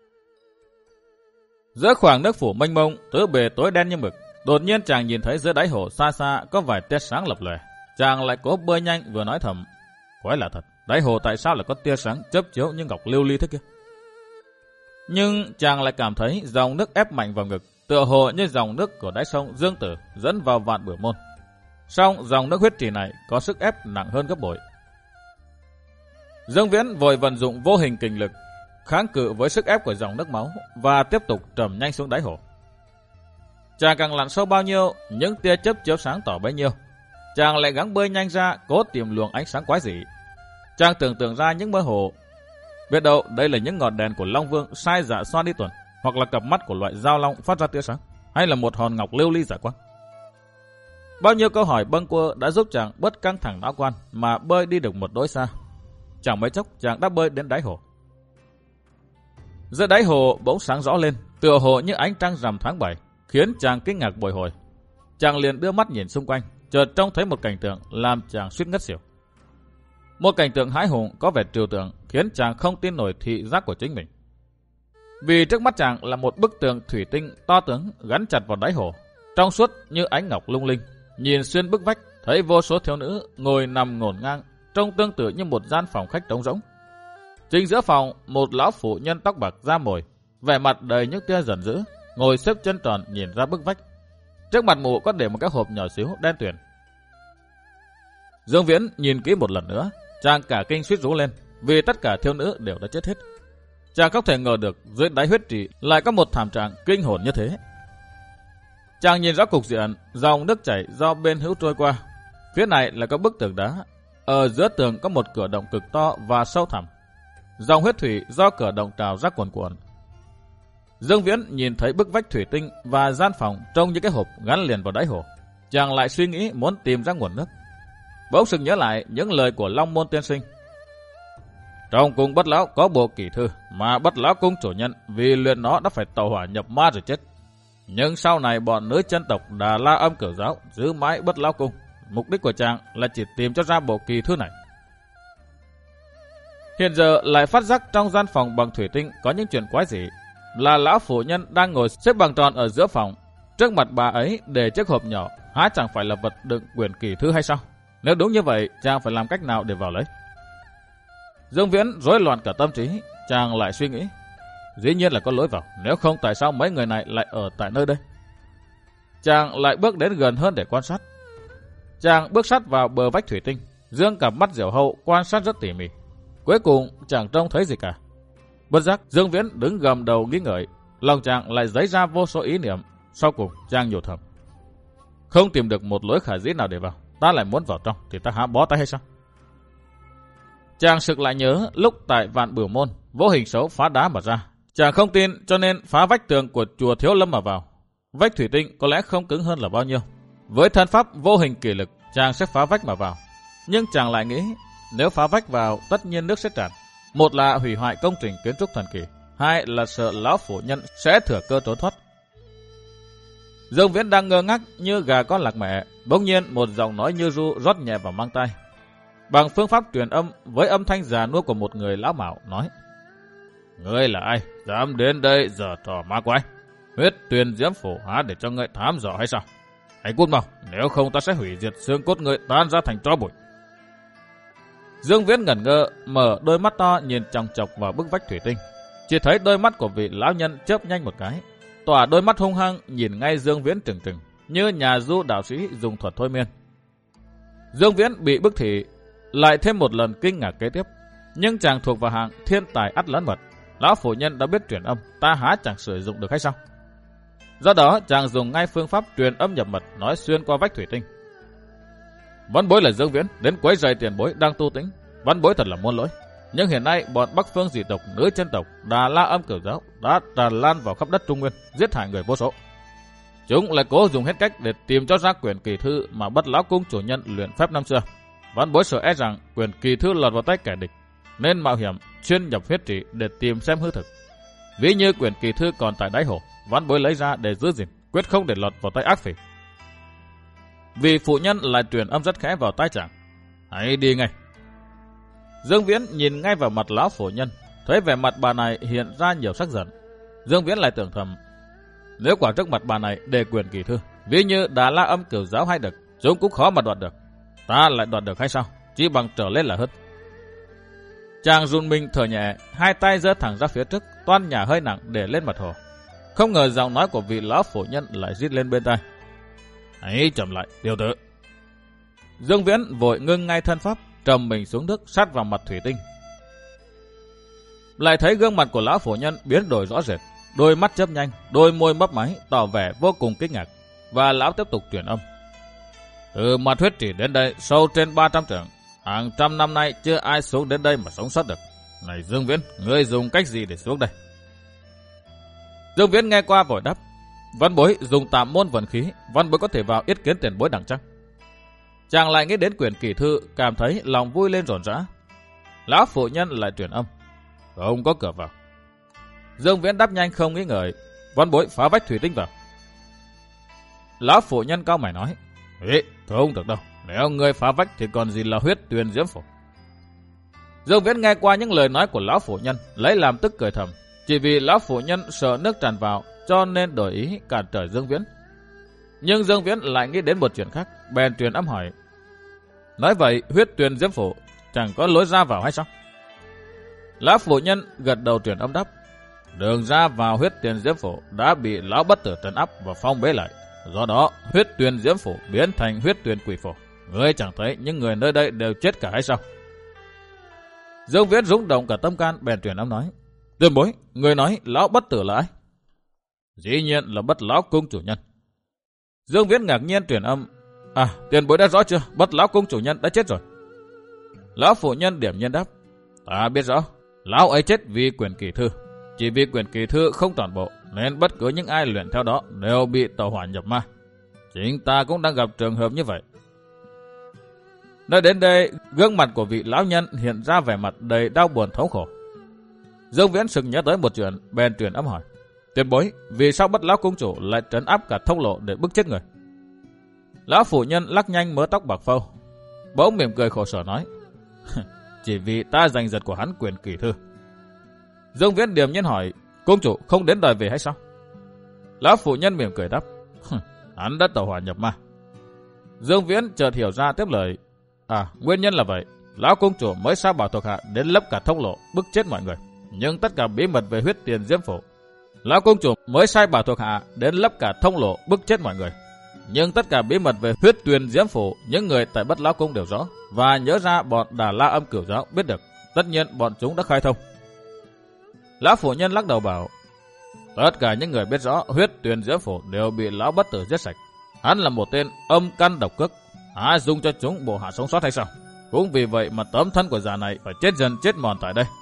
Giữa khoảng nước phủ mênh mông, tứ bề tối đen như mực, đột nhiên chàng nhìn thấy dưới đáy hồ xa xa có vài tia sáng lập lòe. Chàng lại cố bơi nhanh vừa nói thầm: Quái lạ thật, đáy hồ tại sao lại có tia sáng chớp chiếu như ngọc lưu ly thế kia? Nhưng chàng lại cảm thấy dòng nước ép mạnh vào ngực, tựa hồ như dòng nước của đáy sông Dương Tử dẫn vào vạn bửu môn. Song dòng nước huyết trì này có sức ép nặng hơn gấp bội. Dương Viễn vội vận dụng vô hình kình lực kháng cự với sức ép của dòng nước máu và tiếp tục trầm nhanh xuống đáy hồ. Chàng càng lặn sâu bao nhiêu, những tia chớp chiếu sáng tỏ bấy nhiêu. Chàng lại gắng bơi nhanh ra, cố tìm luồng ánh sáng quái dị. Chàng tưởng tượng ra những mơ hồ, biết đâu đây là những ngọn đèn của Long Vương sai dạ xoan đi tuần, hoặc là cặp mắt của loại dao long phát ra tia sáng, hay là một hòn ngọc lưu ly giả quang. Bao nhiêu câu hỏi bâng quơ đã giúp chàng bớt căng thẳng não quan mà bơi đi được một đỗi xa. Chẳng mấy chốc chàng đã bơi đến đáy hồ. Giữa đáy hồ bỗng sáng rõ lên, tựa hồ như ánh trăng rằm tháng bảy, khiến chàng kinh ngạc bồi hồi. Chàng liền đưa mắt nhìn xung quanh, chợt trông thấy một cảnh tượng làm chàng suýt ngất xỉu. Một cảnh tượng hãi hùng có vẻ trừu tượng, khiến chàng không tin nổi thị giác của chính mình. Vì trước mắt chàng là một bức tường thủy tinh to tướng gắn chặt vào đáy hồ, trong suốt như ánh ngọc lung linh. Nhìn xuyên bức vách thấy vô số thiếu nữ ngồi nằm ngổn ngang, trông tương tự như một gian phòng khách trống rỗng. Chính giữa phòng, một lão phụ nhân tóc bạc da mồi, vẻ mặt đầy những tia giận dữ, ngồi xếp chân tròn nhìn ra bức vách. Trước mặt mụ có để một cái hộp nhỏ xíu đen tuyền. Dương Viễn nhìn kỹ một lần nữa, chàng cả kinh suýt rú lên, vì tất cả thiếu nữ đều đã chết hết. Chàng không thể ngờ được dưới đáy huyết trì lại có một thảm trạng kinh hồn như thế. Chàng nhìn rõ cục diện, dòng nước chảy do bên hữu trôi qua. Phía này là có bức tường đá, ở giữa tường có một cửa động cực to và sâu thẳm. Dòng huyết thủy do cửa động trào ra cuồn cuộn. Dương Viễn nhìn thấy bức vách thủy tinh và gian phòng trông như cái hộp gắn liền vào đáy hồ. Chàng lại suy nghĩ muốn tìm ra nguồn nước. Bỗng sực nhớ lại những lời của Long Môn tiên sinh. Trong cung Bất Lão có bộ kỷ thư mà Bất Lão cung chủ nhân vì luyện nó đã phải tẩu hỏa nhập ma rồi chết. Nhưng sau này bọn nữ chân tộc Đà La Âm Cửu Giáo giữ mãi Bất Lão cung. Mục đích của chàng là chỉ tìm cho ra bộ kỳ thư này. Hiện giờ lại phát giác trong gian phòng bằng thủy tinh có những chuyện quái dị. Là lão phụ nhân đang ngồi xếp bằng tròn ở giữa phòng. Trước mặt bà ấy để chiếc hộp nhỏ, há chẳng phải là vật đựng quyển kỳ thư hay sao? Nếu đúng như vậy, chàng phải làm cách nào để vào lấy? Dương Viễn rối loạn cả tâm trí, chàng lại suy nghĩ. Dĩ nhiên là có lối vào, nếu không tại sao mấy người này lại ở tại nơi đây? Chàng lại bước đến gần hơn để quan sát. Chàng bước sát vào bờ vách thủy tinh, dương cặp mắt diều hâu quan sát rất tỉ mỉ. Cuối cùng chẳng trông thấy gì cả. Bất giác Dương Viễn đứng gầm đầu nghĩ ngợi, lòng chàng lại dấy ra vô số ý niệm. Sau cùng chàng nhủ thầm, không tìm được một lối khả dĩ nào để vào, ta lại muốn vào trong thì ta há bó tay hay sao? Chàng sực lại nhớ lúc tại Vạn Bửu Môn vô hình xấu phá đá mà ra. Chàng không tin cho nên phá vách tường của chùa Thiếu Lâm mà vào. Vách thủy tinh có lẽ không cứng hơn là bao nhiêu. Với thân pháp vô hình kỳ lực, chàng sẽ phá vách mà vào. Nhưng chàng lại nghĩ, nếu phá vách vào, tất nhiên nước sẽ tràn. Một là hủy hoại công trình kiến trúc thần kỳ, hai là sợ lão phụ nhân sẽ thừa cơ trốn thoát. Dương Viễn đang ngơ ngác như gà con lạc mẹ, bỗng nhiên một giọng nói như ru rót nhẹ vào mang tai. Bằng phương pháp truyền âm với âm thanh già nua của một người lão mạo nói: Ngươi là ai, dám đến đây giở trò ma quái? Huyết Tuyền Diễm Phủ há để cho ngươi thám dò hay sao? Hãy cút mau, nếu không ta sẽ hủy diệt xương cốt ngươi tan ra thành tro bụi. Dương Viễn ngẩn ngơ, mở đôi mắt to nhìn chòng chọc vào bức vách thủy tinh. Chỉ thấy đôi mắt của vị lão nhân chớp nhanh một cái, tỏa đôi mắt hung hăng nhìn ngay Dương Viễn trừng trừng, như nhà du đạo sĩ dùng thuật thôi miên. Dương Viễn bị bức thị, lại thêm một lần kinh ngạc kế tiếp. Nhưng chàng thuộc vào hạng thiên tài ắt lẫn mật. Lão phụ nhân đã biết truyền âm, ta há chẳng sử dụng được hay sao? Do đó chàng dùng ngay phương pháp truyền âm nhập mật, nói xuyên qua vách thủy tinh. Văn bối là Dương Viễn, đến quấy rầy tiền bối đang tu tĩnh. Văn bối thật là muôn lỗi. Nhưng hiện nay bọn Bắc Phương dị tộc, nữ chân tộc, Đà La Âm Cửu Giáo đã tràn lan vào khắp đất Trung Nguyên, giết hại người vô số. Chúng lại cố dùng hết cách để tìm cho ra quyển kỳ thư mà Bất Lão cung chủ nhân luyện phép năm xưa. Văn bối sợ e rằng quyển kỳ thư lọt vào tay kẻ địch, nên mạo hiểm chuyên nhập huyết trì để tìm xem hư thực. Ví như quyển kỳ thư còn tại đáy hồ, văn bối lấy ra để giữ gìn, quyết không để lọt vào tay ác phỉ. Vì phụ nhân lại truyền âm rất khẽ vào tai chàng: Hãy đi ngay. Dương Viễn nhìn ngay vào mặt lão phụ nhân, thấy vẻ mặt bà này hiện ra nhiều sắc giận. Dương Viễn lại tưởng thầm, nếu quả trước mặt bà này để quyền kỳ thư, ví như Đà La Âm Cửu Giáo hay được, chúng cũng khó mà đoạt được. Ta lại đoạt được hay sao? Chỉ bằng trở lên là hết. Chàng run mình thở nhẹ, hai tay giơ thẳng ra phía trước, toan nhả hơi nặng để lên mặt hồ. Không ngờ giọng nói của vị lão phụ nhân lại rít lên bên tai: Hãy chậm lại, tiểu tử. Dương Viễn vội ngưng ngay thân pháp, trầm mình xuống nước sát vào mặt thủy tinh. Lại thấy gương mặt của lão phụ nhân biến đổi rõ rệt, đôi mắt chớp nhanh, đôi môi mấp máy, tỏ vẻ vô cùng kinh ngạc. Và lão tiếp tục truyền âm: Từ mặt huyết trì đến đây sâu trên ba trăm trượng, hàng trăm năm nay chưa ai xuống đến đây mà sống sót được. Này Dương Viễn, ngươi dùng cách gì để xuống đây? Dương Viễn nghe qua vội đáp: Văn bối dùng tạm môn vận khí, văn bối có thể vào yết kiến tiền bối đẳng chắc. Chàng lại nghĩ đến quyển kỳ thư, cảm thấy lòng vui lên rộn rã. Lão phụ nhân lại truyền âm: Không có cửa vào. Dương Viễn đáp nhanh không nghĩ ngợi: Văn bối phá vách thủy tinh vào. Lão phụ nhân cao mày nói: Ê, không được đâu, nếu ngươi phá vách thì còn gì là Huyết Tuyền Diễm Phủ. Dương Viễn nghe qua những lời nói của lão phụ nhân, lấy làm tức cười thầm. Chỉ vì lão phụ nhân sợ nước tràn vào, cho nên đổi ý cản trở Dương Viễn. Nhưng Dương Viễn lại nghĩ đến một chuyện khác, bèn truyền âm hỏi: Nói vậy huyết tuyền diễm phủ chẳng có lối ra vào hay sao? Lão phụ nhân gật đầu truyền âm đáp. Đường ra vào huyết tuyền diễm phủ đã bị lão bất tử trấn áp và phong bế lại. Do đó huyết tuyền diễm phủ biến thành huyết tuyền quỷ phủ. Ngươi chẳng thấy những người nơi đây đều chết cả hay sao? Dương Viễn rung động cả tâm can, bèn truyền âm nói. Tiền bối, người nói lão bất tử là ai? Dĩ nhiên là Bất Lão Cung chủ nhân. Dương Viễn ngạc nhiên truyền âm. À, tiền bối đã rõ chưa? Bất Lão Cung chủ nhân đã chết rồi. Lão phụ nhân điểm nhiên đáp. Ta biết rõ, lão ấy chết vì quyển kỳ thư. Chỉ vì quyển kỳ thư không toàn bộ, nên bất cứ những ai luyện theo đó đều bị tẩu hỏa nhập ma. Chính ta cũng đang gặp trường hợp như vậy. Nói đến đây, gương mặt của vị lão nhân hiện ra vẻ mặt đầy đau buồn thống khổ. Dương Viễn sực nhớ tới một chuyện, bèn truyền âm hỏi. Tiền bối, vì sao Bất Lão Cung chủ lại trấn áp cả thông lộ để bức chết người? Lão phụ nhân lắc nhanh mớ tóc bạc phâu, bỗng mỉm cười khổ sở nói. Chỉ vì ta giành giật của hắn quyền kỳ thư. Dương Viễn điềm nhiên hỏi. Cung chủ không đến đòi về hay sao? Lão phụ nhân mỉm cười đáp. Hắn đã tẩu hỏa nhập ma. Dương Viễn chợt hiểu ra tiếp lời. À, nguyên nhân là vậy. Lão cung chủ mới sai bảo thuộc hạ đến lấp cả thông lộ, bức chết mọi người. Nhưng tất cả bí mật về huyết tiền diễm phủ, Lão cung chủ mới sai bảo thuộc hạ đến lấp cả thông lộ, bức chết mọi người. Nhưng tất cả bí mật về huyết tuyền diễm phủ, những người tại Bất Lão Cung đều rõ, và nhớ ra bọn Đà La Âm Cửu Giáo biết được. Tất nhiên bọn chúng đã khai thông. Lão phụ nhân lắc đầu bảo. Tất cả những người biết rõ huyết tuyền diễm phủ đều bị lão bất tử giết sạch. Hắn là một tên âm căn độc cước, há dung cho chúng bộ hạ sống sót hay sao? Cũng vì vậy mà tấm thân của già này phải chết dần chết mòn tại đây.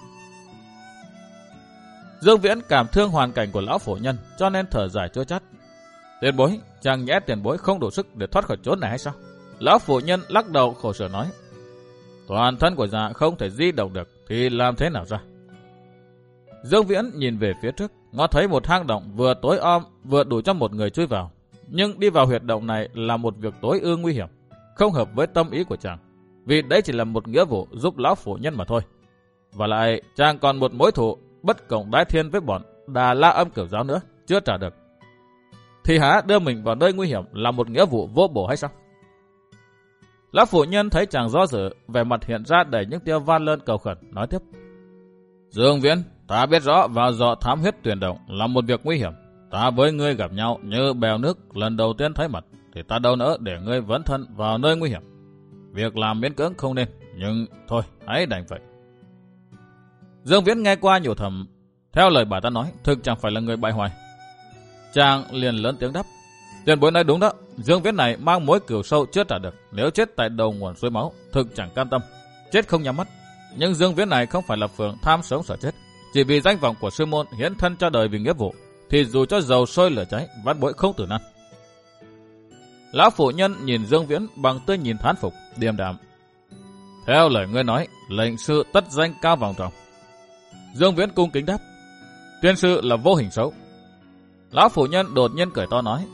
Dương Viễn cảm thương hoàn cảnh của lão phụ nhân, cho nên thở dài chua chát. Tiền bối, chẳng nhẽ tiền bối không đủ sức để thoát khỏi chốn này hay sao? Lão phụ nhân lắc đầu khổ sở nói. Toàn thân của già không thể di động được thì làm thế nào ra? Dương Viễn nhìn về phía trước, ngó thấy một hang động vừa tối om vừa đủ cho một người chui vào. Nhưng đi vào huyệt động này là một việc tối ư nguy hiểm, không hợp với tâm ý của chàng, vì đấy chỉ là một nghĩa vụ giúp lão phụ nhân mà thôi. Và lại chàng còn một mối thù bất cộng đái thiên với bọn Đà La Âm Cửu Giáo nữa, chưa trả được. Thì hả đưa mình vào nơi nguy hiểm là một nghĩa vụ vô bổ hay sao? Lão phụ nhân thấy chàng do dự, vẻ mặt hiện ra đầy những tia van lơn cầu khẩn, nói tiếp. Dương Viễn, ta biết rõ vào dọ thám huyết tuyển động là một việc nguy hiểm. Ta với ngươi gặp nhau như bèo nước lần đầu tiên thấy mặt, thì ta đâu nỡ để ngươi vấn thân vào nơi nguy hiểm. Việc làm miễn cưỡng không nên, nhưng thôi hãy đành vậy. Dương Viễn nghe qua nhủ thầm, theo lời bà ta nói, thực chẳng phải là người bại hoại. Chàng liền lớn tiếng đáp. Tiền bối nói đúng đó, Dương Viễn này mang mối cừu sâu chưa trả được, nếu chết tại đầu nguồn suối máu, thực chẳng cam tâm, chết không nhắm mắt. Nhưng Dương Viễn này không phải là phường tham sống sợ chết, chỉ vì danh vọng của sư môn hiến thân cho đời vì nghĩa vụ, thì dù cho dầu sôi lửa cháy, vãn bối không tử nan. Lão phụ nhân nhìn Dương Viễn bằng tươi nhìn thán phục, điềm đạm. Theo lời ngươi nói, lệnh sư tất danh cao vọng trọng. Dương Viễn cung kính đáp. Tiên sư là vô hình xấu. Lão phụ nhân đột nhiên cười to nói.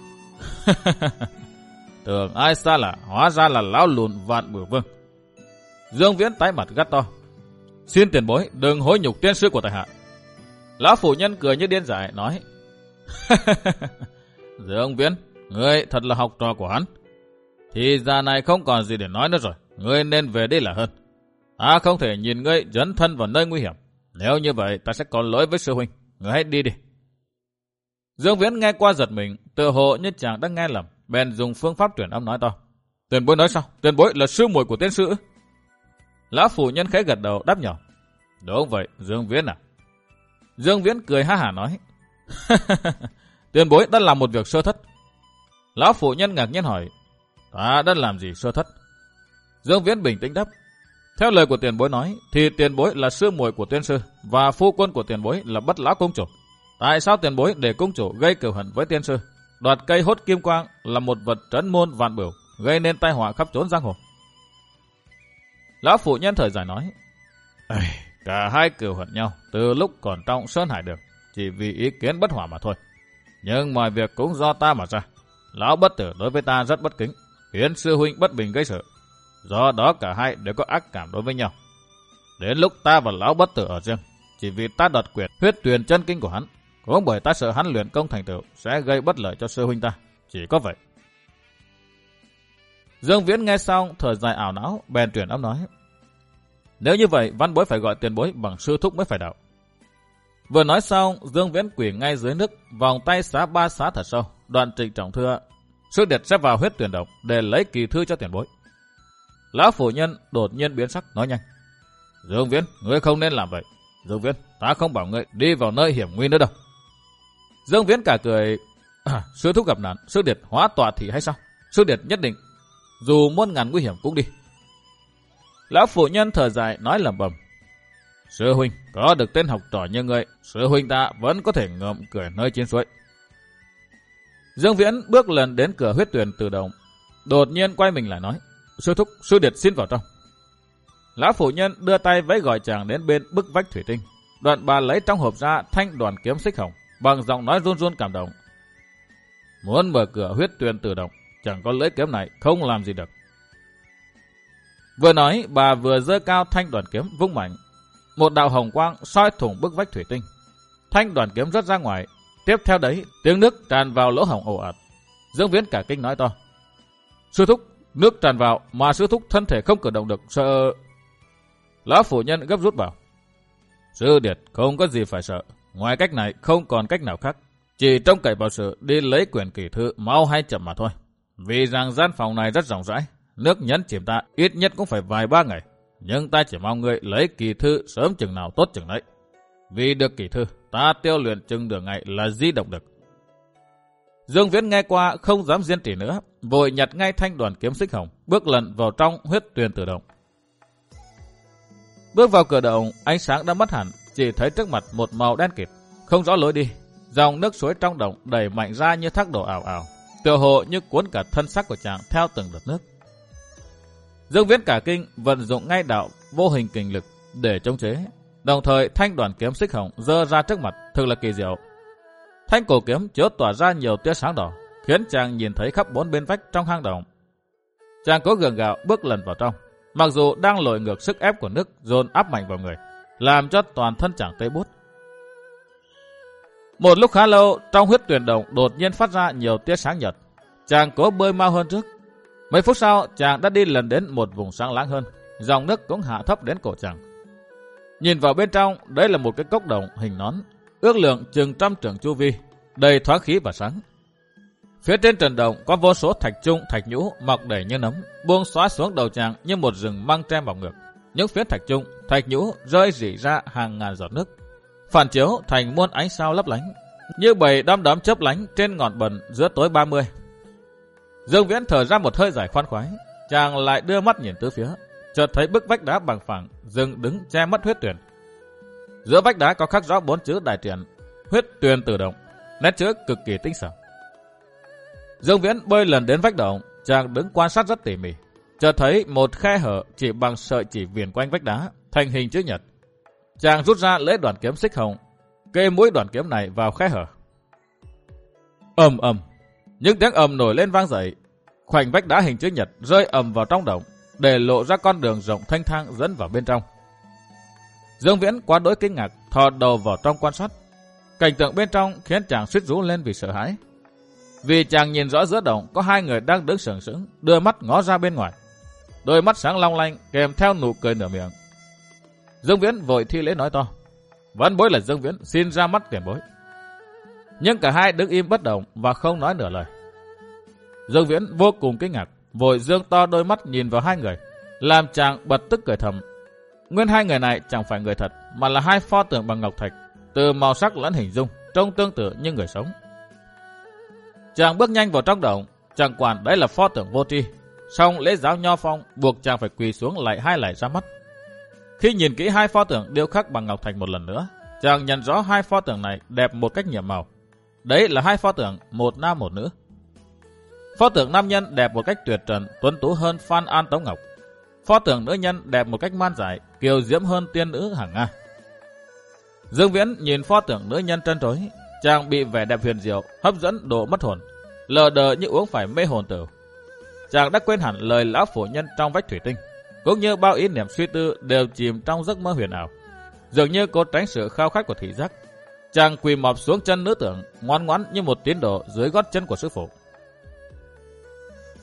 Tưởng ai xa lạ, hóa ra là lão lùn Vạn Bửu Vương. Dương Viễn tái mặt gắt to. Xin tiền bối đừng hối nhục tiên sư của tại hạ. Lão phụ nhân cười như điên dại nói. Dương Viễn, ngươi thật là học trò của hắn. Thì già này không còn gì để nói nữa rồi, ngươi nên về đi là hơn. Ta không thể nhìn ngươi dấn thân vào nơi nguy hiểm. Nếu như vậy ta sẽ có lỗi với sư huynh. Ngươi hãy đi đi. Dương Viễn nghe qua giật mình, tự hồ như chàng đã nghe lầm, bèn dùng phương pháp truyền âm nói to. Tiền bối nói sao? Tiền bối là sư muội của tiên sư. Lão phụ nhân khẽ gật đầu đáp nhỏ. Đúng vậy, Dương Viễn à. Dương Viễn cười ha hả nói. Tiền bối đã làm một việc sơ thất. Lão phụ nhân ngạc nhiên hỏi. Ta đã làm gì sơ thất? Dương Viễn bình tĩnh đáp. Theo lời của tiền bối nói, thì tiền bối là sư muội của tiên sư, và phu quân của tiền bối là Bất Lão Cung chủ. Tại sao tiền bối để cung chủ gây cừu hận với tiên sư, đoạt cây hốt kim quang là một vật trấn môn vạn bửu, gây nên tai họa khắp chốn giang hồ? Lão phụ nhân thời giải nói. Cả hai cừu hận nhau từ lúc còn trong Sơn Hải Đường, chỉ vì ý kiến bất hòa mà thôi. Nhưng mọi việc cũng do ta mà ra. Lão bất tử đối với ta rất bất kính, khiến sư huynh bất bình gây sự. Do đó cả hai đều có ác cảm đối với nhau. Đến lúc ta và lão bất tử ở riêng, chỉ vì ta đoạt quyền huyết tuyền chân kinh của hắn, cũng bởi ta sợ hắn luyện công thành tựu sẽ gây bất lợi cho sư huynh ta. Chỉ có vậy. Dương Viễn nghe xong thở dài ảo não, bèn truyền âm nói: Nếu như vậy, văn bối phải gọi tiền bối bằng sư thúc mới phải đạo. Vừa nói xong, Dương Viễn quỳ ngay dưới nước, vòng tay xá ba xá thật sâu, đoạn trịnh trọng thưa: Sư điệt sẽ vào huyết tuyển động để lấy kỳ thư cho tiền bối. Lão phu nhân đột nhiên biến sắc nói nhanh: Dương Viễn, ngươi không nên làm vậy. Dương Viễn, ta không bảo ngươi đi vào nơi hiểm nguy nữa đâu. Dương Viễn cả cười: à, sư thúc gặp nạn, sư điệt hóa tọa thị hay sao? Sư điệt nhất định, dù muôn ngàn nguy hiểm cũng đi. Lão phụ nhân thở dài nói lẩm bẩm: Sư huynh, có được tên học trò như ngươi, sư huynh ta vẫn có thể ngậm cười nơi trên suối. Dương Viễn bước lần đến cửa huyết tuyển tự động, đột nhiên quay mình lại nói: Sư thúc, sư điệt xin vào trong. Lão phụ nhân đưa tay vẫy gọi chàng đến bên bức vách thủy tinh. Đoạn bà lấy trong hộp ra thanh đoàn kiếm xích hồng, bằng giọng nói run run cảm động: Muốn mở cửa huyết tuyển tự động, chẳng có lưỡi kiếm này không làm gì được. Vừa nói, bà vừa giơ cao thanh đoàn kiếm vung mạnh. Một đạo hồng quang soi thủng bức vách thủy tinh. Thanh đoàn kiếm rớt ra ngoài. Tiếp theo đấy, tiếng nước tràn vào lỗ hổng ồ ạt. Dương Viễn cả kinh nói to: Sư thúc, nước tràn vào mà sư thúc thân thể không cử động được, sợ... Lão phụ nhân gấp rút bảo: Sư điệt không có gì phải sợ, ngoài cách này không còn cách nào khác, chỉ trông cậy vào sự đi lấy quyển kỳ thư mau hay chậm mà thôi. Vì rằng gian phòng này rất rộng rãi, nước nhấn chìm ta ít nhất cũng phải vài ba ngày, nhưng ta chỉ mong ngươi lấy kỳ thư sớm chừng nào tốt chừng đấy. Vì được kỳ thư, ta tiêu luyện chừng nửa ngày là di động được. Dương Viễn nghe qua không dám diên trì nữa, vội nhặt ngay thanh đoàn kiếm xích hồng, bước lần vào trong huyết tuyển tự động. Bước vào cửa động, ánh sáng đã mất hẳn, chỉ thấy trước mặt một màu đen kịt, không rõ lối đi. Dòng nước suối trong động đẩy mạnh ra như thác đổ ảo ảo, tựa hồ như cuốn cả thân xác của chàng theo từng đợt nước. Dương Viễn cả kinh, vận dụng ngay đạo vô hình kình lực để chống chế, đồng thời thanh đoàn kiếm xích hồng giơ ra trước mặt, thực là kỳ diệu. Thanh cổ kiếm chiếu tỏa ra nhiều tia sáng đỏ, khiến chàng nhìn thấy khắp bốn bên vách trong hang động. Chàng cố gượng gạo bước lần vào trong, mặc dù đang lội ngược sức ép của nước dồn áp mạnh vào người, làm cho toàn thân chàng tê buốt. Một lúc khá lâu, trong huyết tuyển động đột nhiên phát ra nhiều tia sáng nhật. Chàng cố bơi mau hơn trước. Mấy phút sau, chàng đã đi lần đến một vùng sáng láng hơn, dòng nước cũng hạ thấp đến cổ chàng. Nhìn vào bên trong, đây là một cái cốc đồng hình nón, ước lượng chừng trăm trượng chu vi, đầy thoáng khí và sáng. Phía trên trần đồng có vô số thạch trung, thạch nhũ mọc đầy như nấm, buông xóa xuống đầu chàng như một rừng măng tre bọc ngược. Những phía thạch trung, thạch nhũ rơi rỉ ra hàng ngàn giọt nước, phản chiếu thành muôn ánh sao lấp lánh, như bầy đom đóm chớp lánh trên ngọn bần giữa tối ba mươi. Dương Viễn thở ra một hơi dài khoan khoái, chàng lại đưa mắt nhìn tứ phía, chợt thấy bức vách đá bằng phẳng dừng đứng che mất huyết tuyển. Giữa vách đá có khắc rõ bốn chữ đại triển: huyết tuyển tự động, nét chữ cực kỳ tinh xảo. Dương Viễn bơi lần đến vách động, chàng đứng quan sát rất tỉ mỉ, chợt thấy một khe hở chỉ bằng sợi chỉ viền quanh vách đá thành hình chữ nhật. Chàng rút ra lấy đoàn kiếm xích hồng, kê mũi đoàn kiếm này vào khe hở. Ầm ầm, những tiếng ầm nổi lên vang dậy, khoảnh vách đá hình chữ nhật rơi ầm vào trong động, để lộ ra con đường rộng thanh thang dẫn vào bên trong. Dương Viễn quá đỗi kinh ngạc, thò đầu vào trong quan sát. Cảnh tượng bên trong khiến chàng suýt rú lên vì sợ hãi. Vì chàng nhìn rõ giữa động có hai người đang đứng sừng sững, đưa mắt ngó ra bên ngoài, đôi mắt sáng long lanh kèm theo nụ cười nửa miệng. Dương Viễn vội thi lễ nói to: Vãn bối là Dương Viễn, xin ra mắt tiền bối. Nhưng cả hai đứng im bất động và không nói nửa lời. Dương Viễn vô cùng kinh ngạc, vội dương to đôi mắt nhìn vào hai người, làm chàng bật tức cười thầm. Nguyên hai người này chẳng phải người thật, mà là hai pho tượng bằng ngọc thạch, từ màu sắc lẫn hình dung trông tương tự như người sống. Chàng bước nhanh vào trong động, chẳng quản đấy là pho tượng vô tri, song lễ giáo nho phong buộc chàng phải quỳ xuống lạy hai lạy ra mắt. Khi nhìn kỹ hai pho tượng điêu khắc bằng ngọc thạch một lần nữa, chàng nhận rõ hai pho tượng này đẹp một cách nhiệm màu. Đấy là hai pho tượng, một nam một nữ. Pho tượng nam nhân đẹp một cách tuyệt trần, tuấn tú hơn Phan An Tống Ngọc. Pho tượng nữ nhân đẹp một cách man dại, kiều diễm hơn tiên nữ Hằng Nga. Dương Viễn nhìn pho tượng nữ nhân trân trối, chàng bị vẻ đẹp huyền diệu hấp dẫn độ mất hồn, lờ đờ như uống phải mê hồn tử. Chàng đã quên hẳn lời lão phụ nhân trong vách thủy tinh, cũng như bao ý niệm suy tư đều chìm trong giấc mơ huyền ảo, dường như cố tránh sự khao khát của thị giác. Chàng quỳ mọp xuống chân nữ tượng, ngoan ngoãn như một tín đồ dưới gót chân của sư phụ.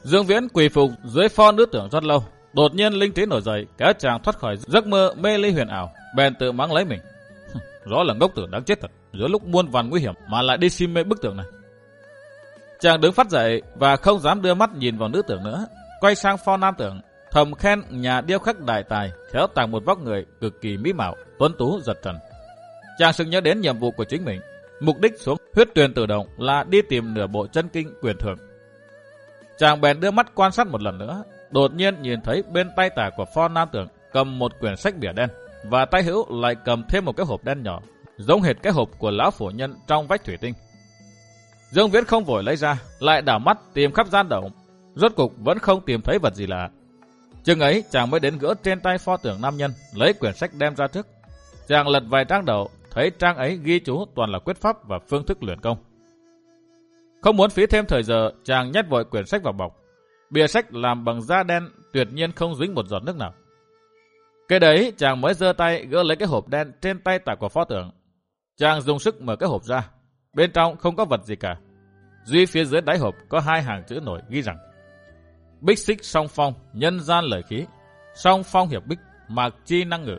Dương Viễn quỳ phục dưới pho nữ tưởng rất lâu, đột nhiên linh trí nổi dậy, kéo chàng thoát khỏi giấc mơ mê ly huyền ảo, bèn tự mắng lấy mình. Rõ là ngốc tử đáng chết thật, giữa lúc muôn vàn nguy hiểm mà lại đi si mê bức tượng này. Chàng đứng phát dậy và không dám đưa mắt nhìn vào nữ tưởng nữa, quay sang pho nam tưởng, thầm khen nhà điêu khắc đại tài khéo tàng một vóc người cực kỳ mỹ mạo, tuấn tú giật trần. Chàng sực nhớ đến nhiệm vụ của chính mình, mục đích xuống huyết tuyền tử động là đi tìm nửa bộ chân kinh quyền thượng. Chàng bèn đưa mắt quan sát một lần nữa, đột nhiên nhìn thấy bên tay tả của pho nam tưởng cầm một quyển sách bìa đen, và tay hữu lại cầm thêm một cái hộp đen nhỏ, giống hệt cái hộp của lão phổ nhân trong vách thủy tinh. Dương Viễn không vội lấy ra, lại đảo mắt tìm khắp gian động, rốt cục vẫn không tìm thấy vật gì lạ. Chừng ấy chàng mới đến gỡ trên tay pho tượng nam nhân, lấy quyển sách đem ra trước. Chàng lật vài trang đầu, thấy trang ấy ghi chú toàn là quyết pháp và phương thức luyện công. Không muốn phí thêm thời giờ, chàng nhét vội quyển sách vào bọc. Bìa sách làm bằng da đen, tuyệt nhiên không dính một giọt nước nào. Cái đấy chàng mới giơ tay gỡ lấy cái hộp đen trên tay tả của pho tượng. Chàng dùng sức mở cái hộp ra, bên trong không có vật gì cả. Duy phía dưới đáy hộp có hai hàng chữ nổi ghi rằng: Bích xích song phong, nhân gian lời khí, song phong hiệp bích, mạc chi năng ngự.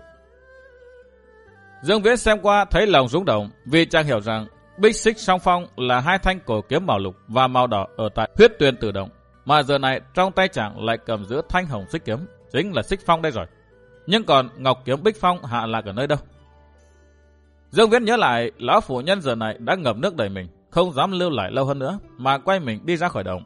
Dương Viễn xem qua thấy lòng rung động, vì chàng hiểu rằng bích xích song phong là hai thanh cổ kiếm màu lục và màu đỏ ở tại huyết tuyền tử động, mà giờ này trong tay chàng lại cầm giữa thanh hồng xích kiếm, chính là xích phong đây rồi. Nhưng còn ngọc kiếm bích phong hạ lạc ở nơi đâu? Dương Viễn nhớ lại lão phụ nhân giờ này đã ngập nước đầy mình, không dám lưu lại lâu hơn nữa, mà quay mình đi ra khỏi động.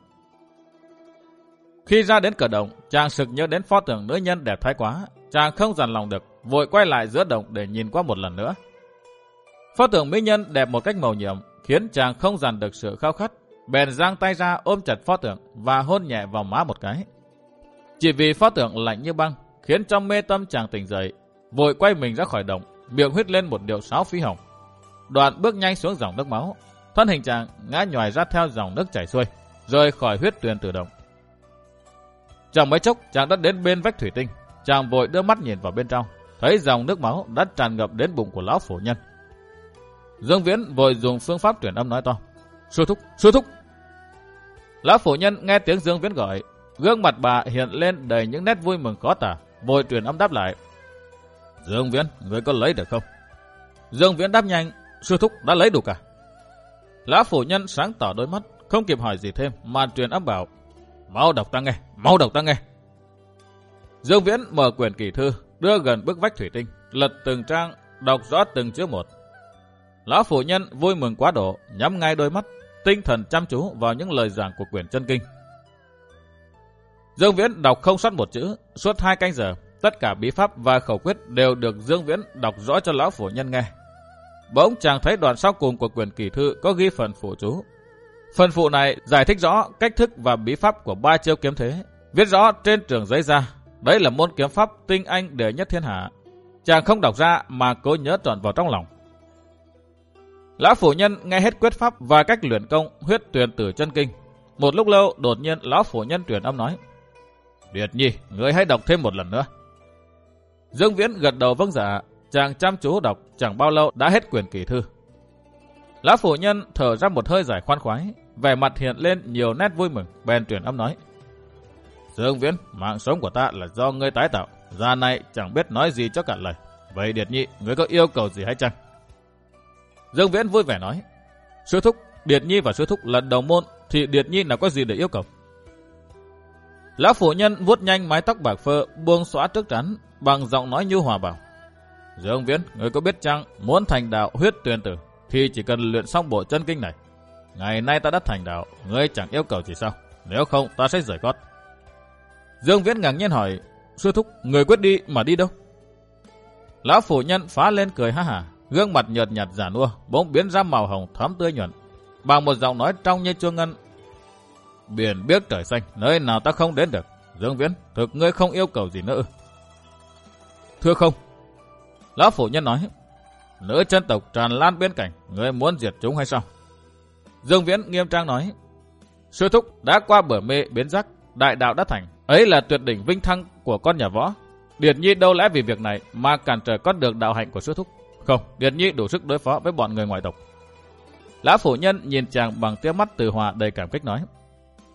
Khi ra đến cửa động, chàng sực nhớ đến pho tượng nữ nhân đẹp thái quá, chàng không dằn lòng được, vội quay lại giữa động để nhìn qua một lần nữa. Pho tượng mỹ nhân đẹp một cách mầu nhiệm, khiến chàng không dằn được sự khao khát, bèn giang tay ra ôm chặt pho tượng và hôn nhẹ vào má một cái. Chỉ vì pho tượng lạnh như băng, khiến trong mê tâm chàng tỉnh dậy, vội quay mình ra khỏi động, miệng huýt lên một điệu sáo phi hồng. Đoạn bước nhanh xuống dòng nước máu, thân hình chàng ngã nhoài ra theo dòng nước chảy xuôi, rời khỏi huyết tuyền tử động. Chẳng mấy chốc chàng đã đến bên vách thủy tinh, chàng vội đưa mắt nhìn vào bên trong, thấy dòng nước máu đã tràn ngập đến bụng của lão phổ nhân. Dương Viễn vội dùng phương pháp truyền âm nói to: Sư thúc, sư thúc. Lão phổ nhân nghe tiếng Dương Viễn gọi, gương mặt bà hiện lên đầy những nét vui mừng khó tả, vội truyền âm đáp lại: Dương Viễn, người có lấy được không? Dương Viễn đáp nhanh: Sư thúc đã lấy đủ cả. Lão phổ nhân sáng tỏ đôi mắt, không kịp hỏi gì thêm mà truyền âm bảo: Mau đọc ta nghe, mau đọc ta nghe. Dương Viễn mở quyển kỳ thư, đưa gần bức vách thủy tinh, lật từng trang, đọc rõ từng chữ một. Lão phụ nhân vui mừng quá độ, nhắm ngay đôi mắt, tinh thần chăm chú vào những lời giảng của quyển chân kinh. Dương Viễn đọc không sót một chữ, suốt hai canh giờ, tất cả bí pháp và khẩu quyết đều được Dương Viễn đọc rõ cho lão phụ nhân nghe. Bỗng chàng thấy đoạn sau cùng của quyển kỳ thư có ghi phần phụ chú. Phần phụ này giải thích rõ cách thức và bí pháp của ba chiêu kiếm thế, viết rõ trên trường giấy ra, đấy là môn kiếm pháp tinh anh đệ nhất thiên hạ. Chàng không đọc ra mà cố nhớ trọn vào trong lòng. Lão phụ nhân nghe hết quyết pháp và cách luyện công huyết tuyền tử chân kinh. Một lúc lâu đột nhiên lão phụ nhân truyền âm nói: Điệt Nhi, người hãy đọc thêm một lần nữa. Dương Viễn gật đầu vâng dạ, chàng chăm chú đọc, chẳng bao lâu đã hết quyển kỳ thư. Lão phụ nhân thở ra một hơi dài khoan khoái, vẻ mặt hiện lên nhiều nét vui mừng, bèn truyền âm nói: Dương Viễn, mạng sống của ta là do ngươi tái tạo, già này chẳng biết nói gì cho cả lời. Vậy Điệt Nhi, ngươi có yêu cầu gì hay chăng? Dương Viễn vui vẻ nói: Sư thúc, Điệt Nhi và sư thúc là đồng môn, thì Điệt Nhi nào có gì để yêu cầu. Lão phụ nhân vuốt nhanh mái tóc bạc phơ buông xõa trước trán, bằng giọng nói nhu hòa bảo: Dương Viễn, ngươi có biết chăng, muốn thành đạo huyết tuyền tử thì chỉ cần luyện xong bộ chân kinh này. Ngày nay ta đã thành đạo, ngươi chẳng yêu cầu gì sao? Nếu không ta sẽ rời gót. Dương Viễn ngạc nhiên hỏi: Sư thúc, người quyết đi mà đi đâu? Lão phụ nhân phá lên cười ha hả, gương mặt nhợt nhạt già nua bỗng biến ra màu hồng thắm tươi nhuận, bằng một giọng nói trong như chuông ngân: Biển biếc trời xanh, nơi nào ta không đến được. Dương Viễn, thực ngươi không yêu cầu gì nữa? Thưa không. Lão phụ nhân nói: Nữ chân tộc tràn lan bên cạnh, ngươi muốn diệt chúng hay sao? Dương Viễn nghiêm trang nói: Sư thúc đã qua bờ mê biến giác, đại đạo đã thành, ấy là tuyệt đỉnh vinh thăng của con nhà võ. Điệt Nhi đâu lẽ vì việc này mà cản trở con đường đạo hạnh của sư thúc? Không, Điệt Nhi đủ sức đối phó với bọn người ngoại tộc. Lão phụ nhân nhìn chàng bằng tia mắt từ hòa đầy cảm kích nói: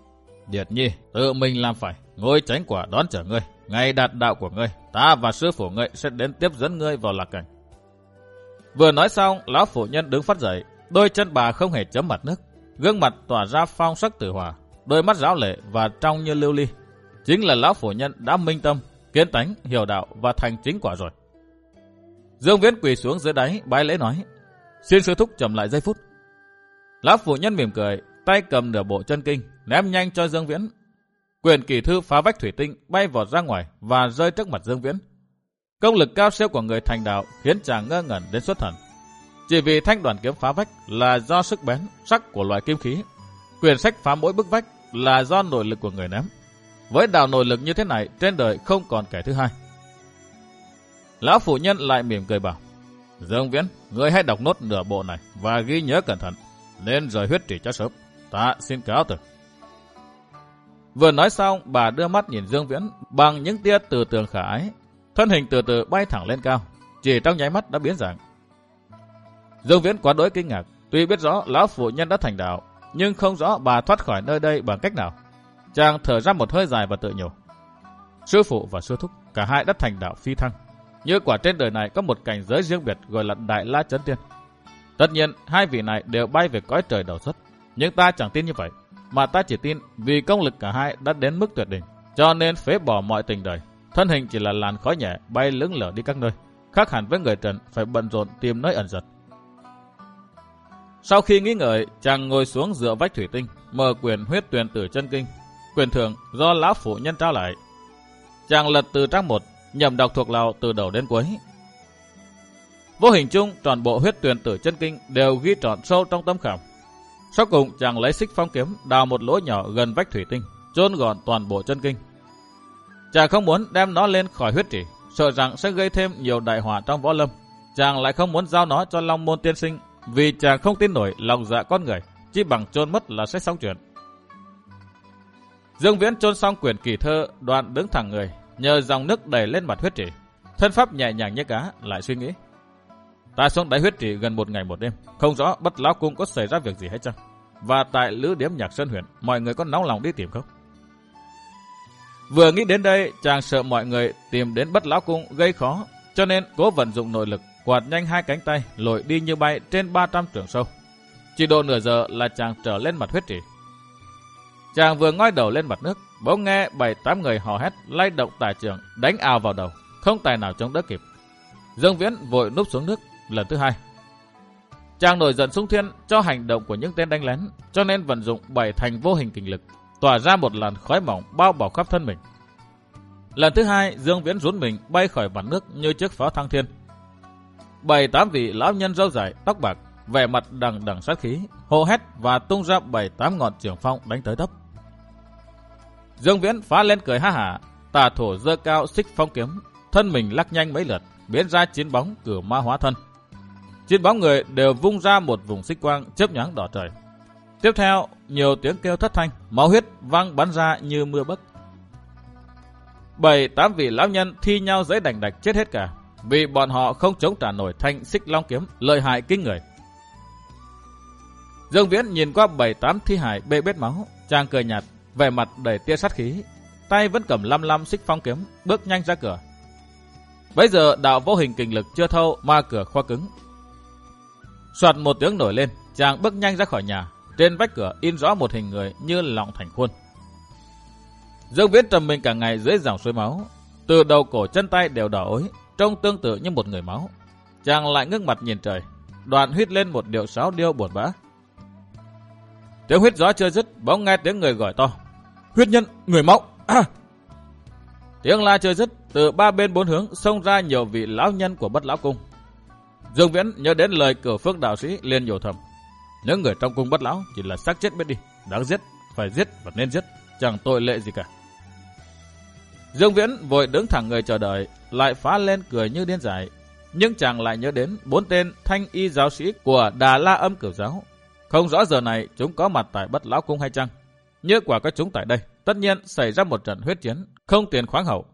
Điệt Nhi tự mình làm phải, ngôi chánh quả đón chờ ngươi. Ngày đạt đạo của ngươi, ta và sư phụ ngươi sẽ đến tiếp dẫn ngươi vào lạc cảnh. Vừa nói xong, lão phụ nhân đứng phát dậy, đôi chân bà không hề chấm mặt nước, gương mặt tỏa ra phong sắc tử hòa, đôi mắt ráo lệ và trong như lưu ly. Chính là lão phụ nhân đã minh tâm, kiến tánh, hiểu đạo và thành chính quả rồi. Dương Viễn quỳ xuống dưới đáy, bái lễ nói: Xin sư thúc chậm lại giây phút. Lão phụ nhân mỉm cười, tay cầm nửa bộ chân kinh, ném nhanh cho Dương Viễn. Quyển kỳ thư phá vách thủy tinh bay vọt ra ngoài và rơi trước mặt Dương Viễn. Công lực cao siêu của người thành đạo khiến chàng ngơ ngẩn đến xuất thần. Chỉ vì thanh đoàn kiếm phá vách là do sức bén, sắc của loại kim khí. Quyển sách phá mỗi bức vách là do nội lực của người ném. Với đạo nội lực như thế này, trên đời không còn kẻ thứ hai. Lão phụ nhân lại mỉm cười bảo: Dương Viễn, ngươi hãy đọc nốt nửa bộ này và ghi nhớ cẩn thận, nên rời huyết trì cho sớm. Ta xin cáo từ. Vừa nói xong, bà đưa mắt nhìn Dương Viễn bằng những tia từ tường khả ái. Thân hình từ từ bay thẳng lên cao, chỉ trong nháy mắt đã biến dạng. Dương Viễn quá đỗi kinh ngạc, tuy biết rõ lão phụ nhân đã thành đạo, nhưng không rõ bà thoát khỏi nơi đây bằng cách nào. Chàng thở ra một hơi dài và tự nhủ: sư phụ và sư thúc cả hai đã thành đạo phi thăng. Như quả trên đời này có một cảnh giới riêng biệt gọi là Đại La Chấn Tiên. Tất nhiên hai vị này đều bay về cõi trời đầu xuất, nhưng ta chẳng tin như vậy, mà ta chỉ tin vì công lực cả hai đã đến mức tuyệt đỉnh, cho nên phế bỏ mọi tình đời, thân hình chỉ là làn khói nhẹ bay lững lờ đi các nơi, khác hẳn với người trần phải bận rộn tìm nơi ẩn giật. Sau khi nghĩ ngợi, chàng ngồi xuống dựa vách thủy tinh, mở quyển Huyết Tuyền Tử Chân Kinh, quyển thường do lão phụ nhân trao lại. Chàng lật từ trang một, nhầm đọc thuộc lòng từ đầu đến cuối. Vô hình chung, toàn bộ Huyết Tuyền Tử Chân Kinh đều ghi trọn sâu trong tâm khảm. Sau cùng, chàng lấy xích phong kiếm đào một lỗ nhỏ gần vách thủy tinh, chôn gọn toàn bộ chân kinh. Chàng không muốn đem nó lên khỏi huyết trì, sợ rằng sẽ gây thêm nhiều đại họa trong võ lâm. Chàng lại không muốn giao nó cho Long Môn tiên sinh, vì chàng không tin nổi lòng dạ con người, chỉ bằng chôn mất là sẽ xong chuyện. Dương Viễn chôn xong quyển kỳ thơ, đoạn đứng thẳng người, nhờ dòng nước đẩy lên mặt huyết trì, thân pháp nhẹ nhàng như cá, lại suy nghĩ: ta xuống đáy huyết trì gần một ngày một đêm, không rõ Bất Lão Cung có xảy ra việc gì hay chăng? Và tại lữ điếm Nhạc Sơn Huyền, mọi người có nóng lòng đi tìm không? Vừa nghĩ đến đây, chàng sợ mọi người tìm đến Bất Lão Cung gây khó, cho nên cố vận dụng nội lực, quạt nhanh hai cánh tay, lội đi như bay trên ba trăm trượng sâu. Chỉ độ nửa giờ là chàng trở lên mặt huyết trì. Chàng vừa ngoi đầu lên mặt nước, bỗng nghe bảy tám người hò hét, lay động tà trường, đánh ào vào đầu, không tài nào chống đỡ kịp. Dương Viễn vội núp xuống nước lần thứ hai. Chàng nổi giận xung thiên cho hành động của những tên đánh lén, cho nên vận dụng bảy thành vô hình kình lực, tỏa ra một làn khói mỏng bao bọc khắp thân mình. Lần thứ hai, Dương Viễn rún mình bay khỏi mặt nước như chiếc pháo thăng thiên. Bảy tám vị lão nhân râu dài, tóc bạc, vẻ mặt đằng đằng sát khí, hô hét và tung ra bảy tám ngọn trường phong đánh tới tấp. Dương Viễn phá lên cười ha hả, tà thổ giơ cao xích phong kiếm, thân mình lắc nhanh mấy lượt, biến ra chín bóng cửu ma hóa thân. Chín bóng người đều vung ra một vùng xích quang chớp nhoáng đỏ trời. Tiếp theo, nhiều tiếng kêu thất thanh, máu huyết văng bắn ra như mưa bấc. Bảy tám vị lão nhân thi nhau giấy đành đạch chết hết cả, vì bọn họ không chống trả nổi thanh xích long kiếm lợi hại kinh người. Dương Viễn nhìn qua bảy tám thi hài bê bết máu, chàng cười nhạt, vẻ mặt đầy tia sát khí, tay vẫn cầm lăm lăm xích phong kiếm, bước nhanh ra cửa. Bây giờ đạo vô hình kình lực chưa thâu mà cửa khóa cứng. Soạt một tiếng nổi lên, chàng bước nhanh ra khỏi nhà. Trên vách cửa in rõ một hình người như lọng thành khuôn. Dương Viễn trầm mình cả ngày dưới dòng suối máu, từ đầu cổ chân tay đều đỏ ối, trông tương tự như một người máu. Chàng lại ngước mặt nhìn trời, đoạn huýt lên một điệu sáo điêu buồn bã. Tiếng huýt gió chưa dứt, bỗng nghe tiếng người gọi to: huyết nhân, người máu! À! Tiếng la chưa dứt, từ ba bên bốn hướng xông ra nhiều vị lão nhân của Bất Lão Cung. Dương Viễn nhớ đến lời Cửu Phương đạo sĩ, liền nhủ thầm: những người trong cung Bất Lão chỉ là xác chết biết đi, đáng giết, phải giết và nên giết, chẳng tội lệ gì cả. Dương Viễn vội đứng thẳng người chờ đợi, lại phá lên cười như điên dại. Nhưng chàng lại nhớ đến bốn tên thanh y giáo sĩ của Đà La Âm Cửu Giáo. Không rõ giờ này chúng có mặt tại Bất Lão Cung hay chăng? Như quả có chúng tại đây, tất nhiên xảy ra một trận huyết chiến, không tiền khoáng hậu.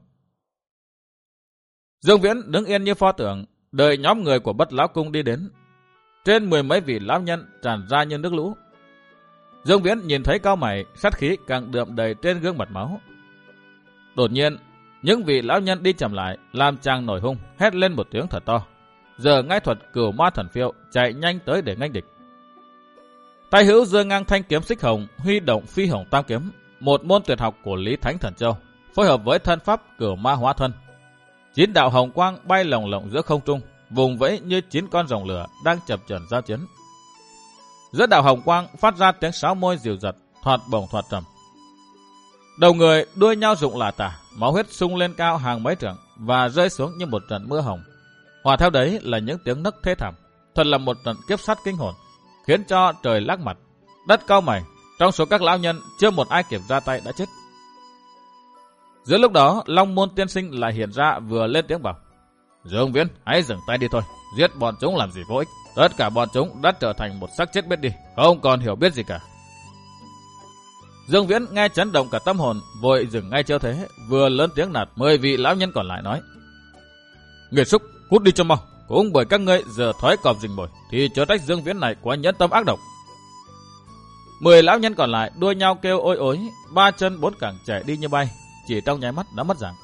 Dương Viễn đứng yên như pho tượng, đợi nhóm người của Bất Lão Cung đi đến. Trên mười mấy vị lão nhân tràn ra như nước lũ. Dương Viễn nhìn thấy cao mày, sát khí càng đượm đầy trên gương mặt máu. Đột nhiên, những vị lão nhân đi chậm lại, làm chàng nổi hung, hét lên một tiếng thật to. Giờ ngay thuật Cửu Ma Thần Phiêu chạy nhanh tới để nghênh địch. Tay hữu giơ ngang thanh kiếm xích hồng, huy động phi hồng tam kiếm, một môn tuyệt học của Lý Thánh Thần Châu, phối hợp với thân pháp Cửu Ma Hóa Thân. Chín đạo hồng quang bay lồng lộng giữa không trung, vùng vẫy như chín con rồng lửa đang chập chờn giao chiến. Giữa đạo hồng quang phát ra tiếng sáo môi dịu dật, thoạt bổng thoạt trầm. Đầu người đuôi nhau rụng lả tả, máu huyết sung lên cao hàng mấy trượng và rơi xuống như một trận mưa hồng. Hòa theo đấy là những tiếng nấc thê thảm, thật là một trận kiếp sát kinh hồn, khiến cho trời lắc mặt, đất cau mày. Trong số các lão nhân chưa một ai kịp ra tay đã chết. Giữa lúc đó, Long Môn tiên sinh lại hiện ra, vừa lên tiếng bảo: Dương Viễn, hãy dừng tay đi thôi, giết bọn chúng làm gì vô ích. Tất cả bọn chúng đã trở thành một xác chết biết đi, không còn hiểu biết gì cả. Dương Viễn nghe chấn động cả tâm hồn, vội dừng ngay chiêu thế, vừa lớn tiếng nạt mười vị lão nhân còn lại nói: Nghiệt xúc, cút đi cho mau. Cũng bởi các ngươi giờ thói cọp rình mồi, thì chớ trách Dương Viễn này quá nhẫn tâm ác độc. Mười lão nhân còn lại đua nhau kêu ôi ối, ba chân bốn cẳng chạy đi như bay, chỉ trong nháy mắt đã mất dạng.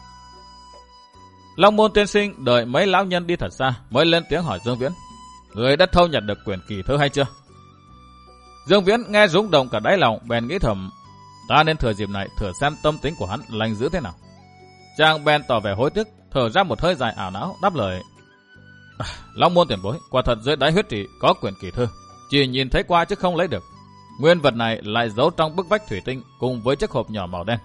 Long Môn tiên sinh đợi mấy lão nhân đi thật xa mới lên tiếng hỏi Dương Viễn: Người đã thâu nhặt được quyển kỳ thư hay chưa? Dương Viễn nghe rung động cả đáy lòng, bèn nghĩ thầm: Ta nên thừa dịp này thử xem tâm tính của hắn lành dữ thế nào. Chàng bèn tỏ vẻ hối tiếc, thở ra một hơi dài ảo não, đáp lời: à, Long Môn tiền bối, quả thật dưới đáy huyết trì có quyển kỳ thư, chỉ nhìn thấy qua chứ không lấy được. Nguyên vật này lại giấu trong bức vách thủy tinh cùng với chiếc hộp nhỏ màu đen.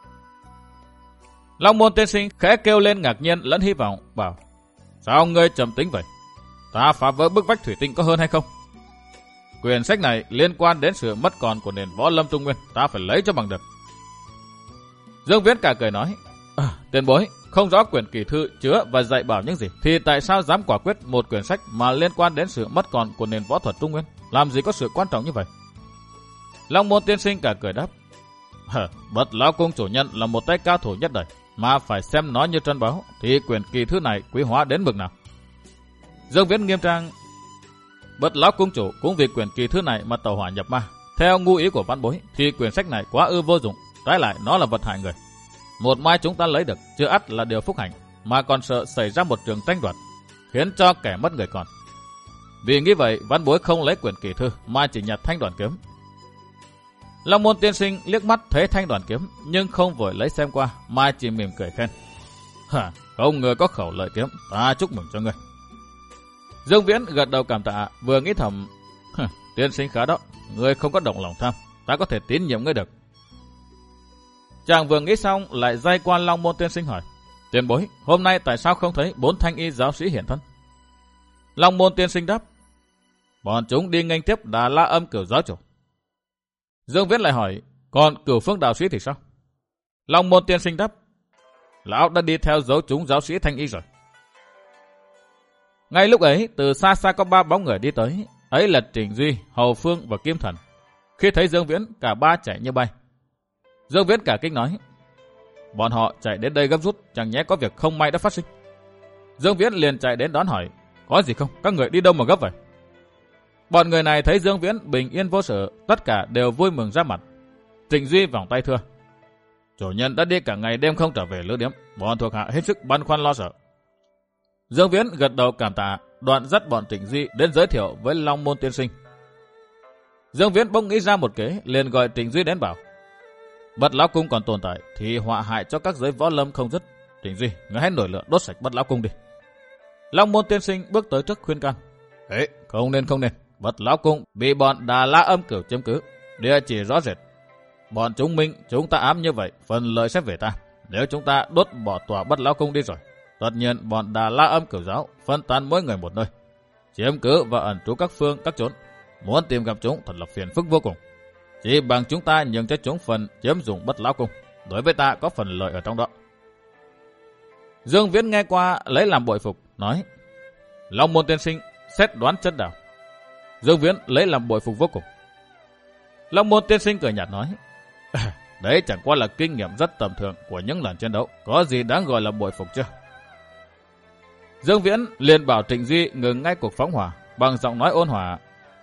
Long Môn tiên sinh khẽ kêu lên ngạc nhiên lẫn hy vọng, bảo: Sao ngươi trầm tính vậy? Ta phá vỡ bức vách thủy tinh có hơn hay không? Quyển sách này liên quan đến sự mất còn của nền võ lâm Trung Nguyên, ta phải lấy cho bằng được. Dương Viễn cả cười nói: à, Tiền bối, không rõ quyển kỳ thư chứa và dạy bảo những gì, thì tại sao dám quả quyết một quyển sách mà liên quan đến sự mất còn của nền võ thuật Trung Nguyên? Làm gì có sự quan trọng như vậy? Long Môn tiên sinh cả cười đáp: Hờ, Bất Lão Cung chủ nhân là một tay cao thủ nhất đời, mà phải xem nó như trân báu, thì quyển kỳ thư này quý hóa đến mức nào? Dương Viễn nghiêm trang: Bất Lão Cung chủ cũng vì quyển kỳ thư này mà tẩu hỏa nhập ma. Theo ngu ý của văn bối thì quyển sách này quá ư vô dụng, trái lại nó là vật hại người. Một mai chúng ta lấy được chưa ắt là điều phúc hạnh, mà còn sợ xảy ra một trường tranh đoạt, khiến cho kẻ mất người còn. Vì nghĩ vậy, văn bối không lấy quyển kỳ thư mà chỉ nhặt thanh đoàn kiếm. Long Môn tiên sinh liếc mắt thấy thanh đoàn kiếm, nhưng không vội lấy xem qua, mà chỉ mỉm cười khen: Hả, không ngờ có khẩu lợi kiếm, ta chúc mừng cho ngươi. Dương Viễn gật đầu cảm tạ, vừa nghĩ thầm: Tiên sinh khá đó, ngươi không có động lòng tham, ta có thể tín nhiệm ngươi được. Chàng vừa nghĩ xong lại dây qua Long Môn tiên sinh hỏi: Tiền bối, hôm nay tại sao không thấy bốn thanh y giáo sĩ hiện thân? Long Môn tiên sinh đáp: Bọn chúng đi nghênh tiếp Đà La Âm Cửu giáo chủ. Dương Viễn lại hỏi: Còn Cửu Phương đạo sĩ thì sao? Long Môn tiên sinh đáp: Lão đã đi theo dấu chúng giáo sĩ thanh y rồi. Ngay lúc ấy, từ xa xa có ba bóng người đi tới, ấy là Trịnh Duy, Hầu Phương và Kim Thần. Khi thấy Dương Viễn, cả ba chạy như bay. Dương Viễn cả kinh nói: Bọn họ chạy đến đây gấp rút, chẳng nhẽ có việc không may đã phát sinh. Dương Viễn liền chạy đến đón hỏi: Có gì không? Các người đi đâu mà gấp vậy? Bọn người này thấy Dương Viễn bình yên vô sự, tất cả đều vui mừng ra mặt. Trịnh Duy vòng tay thưa: Chủ nhân đã đi cả ngày đêm không trở về lữ điếm, bọn thuộc hạ hết sức băn khoăn lo sợ. Dương Viễn gật đầu cảm tạ, đoạn dắt bọn Trịnh Duy đến giới thiệu với Long Môn tiên sinh. Dương Viễn bỗng nghĩ ra một kế, liền gọi Trịnh Duy đến bảo: Bất Lão Cung còn tồn tại thì họa hại cho các giới võ lâm không dứt. Trịnh Duy, ngươi hãy nổi lửa đốt sạch Bất Lão Cung đi. Long Môn tiên sinh bước tới trước khuyên can: Ê, không nên không nên. Bất Lão Cung bị bọn Đà La Âm Cửu chiếm cứ, địa chỉ rõ rệt. Bọn chúng minh chúng ta ám như vậy, phần lợi sẽ về ta. Nếu chúng ta đốt bỏ tòa Bất Lão Cung đi rồi, tất nhiên bọn Đà La Âm Cửu giáo phân tán mỗi người một nơi, chiếm cứ và ẩn trú các phương các chốn. Muốn tìm gặp chúng thật là phiền phức vô cùng. Chỉ bằng chúng ta nhường cho chúng phần chiếm dụng Bất Lão Cung, đối với ta có phần lợi ở trong đó. Dương Viễn nghe qua lấy làm bội phục, nói: Long Môn tiên sinh xét đoán chân đạo. Dương Viễn lấy làm bội phục vô cùng. Long Môn tiên sinh cười nhạt nói: Đấy chẳng qua là kinh nghiệm rất tầm thường của những lần chiến đấu, có gì đáng gọi là bội phục chưa? Dương Viễn liền bảo Trịnh Duy ngừng ngay cuộc phóng hỏa, bằng giọng nói ôn hòa: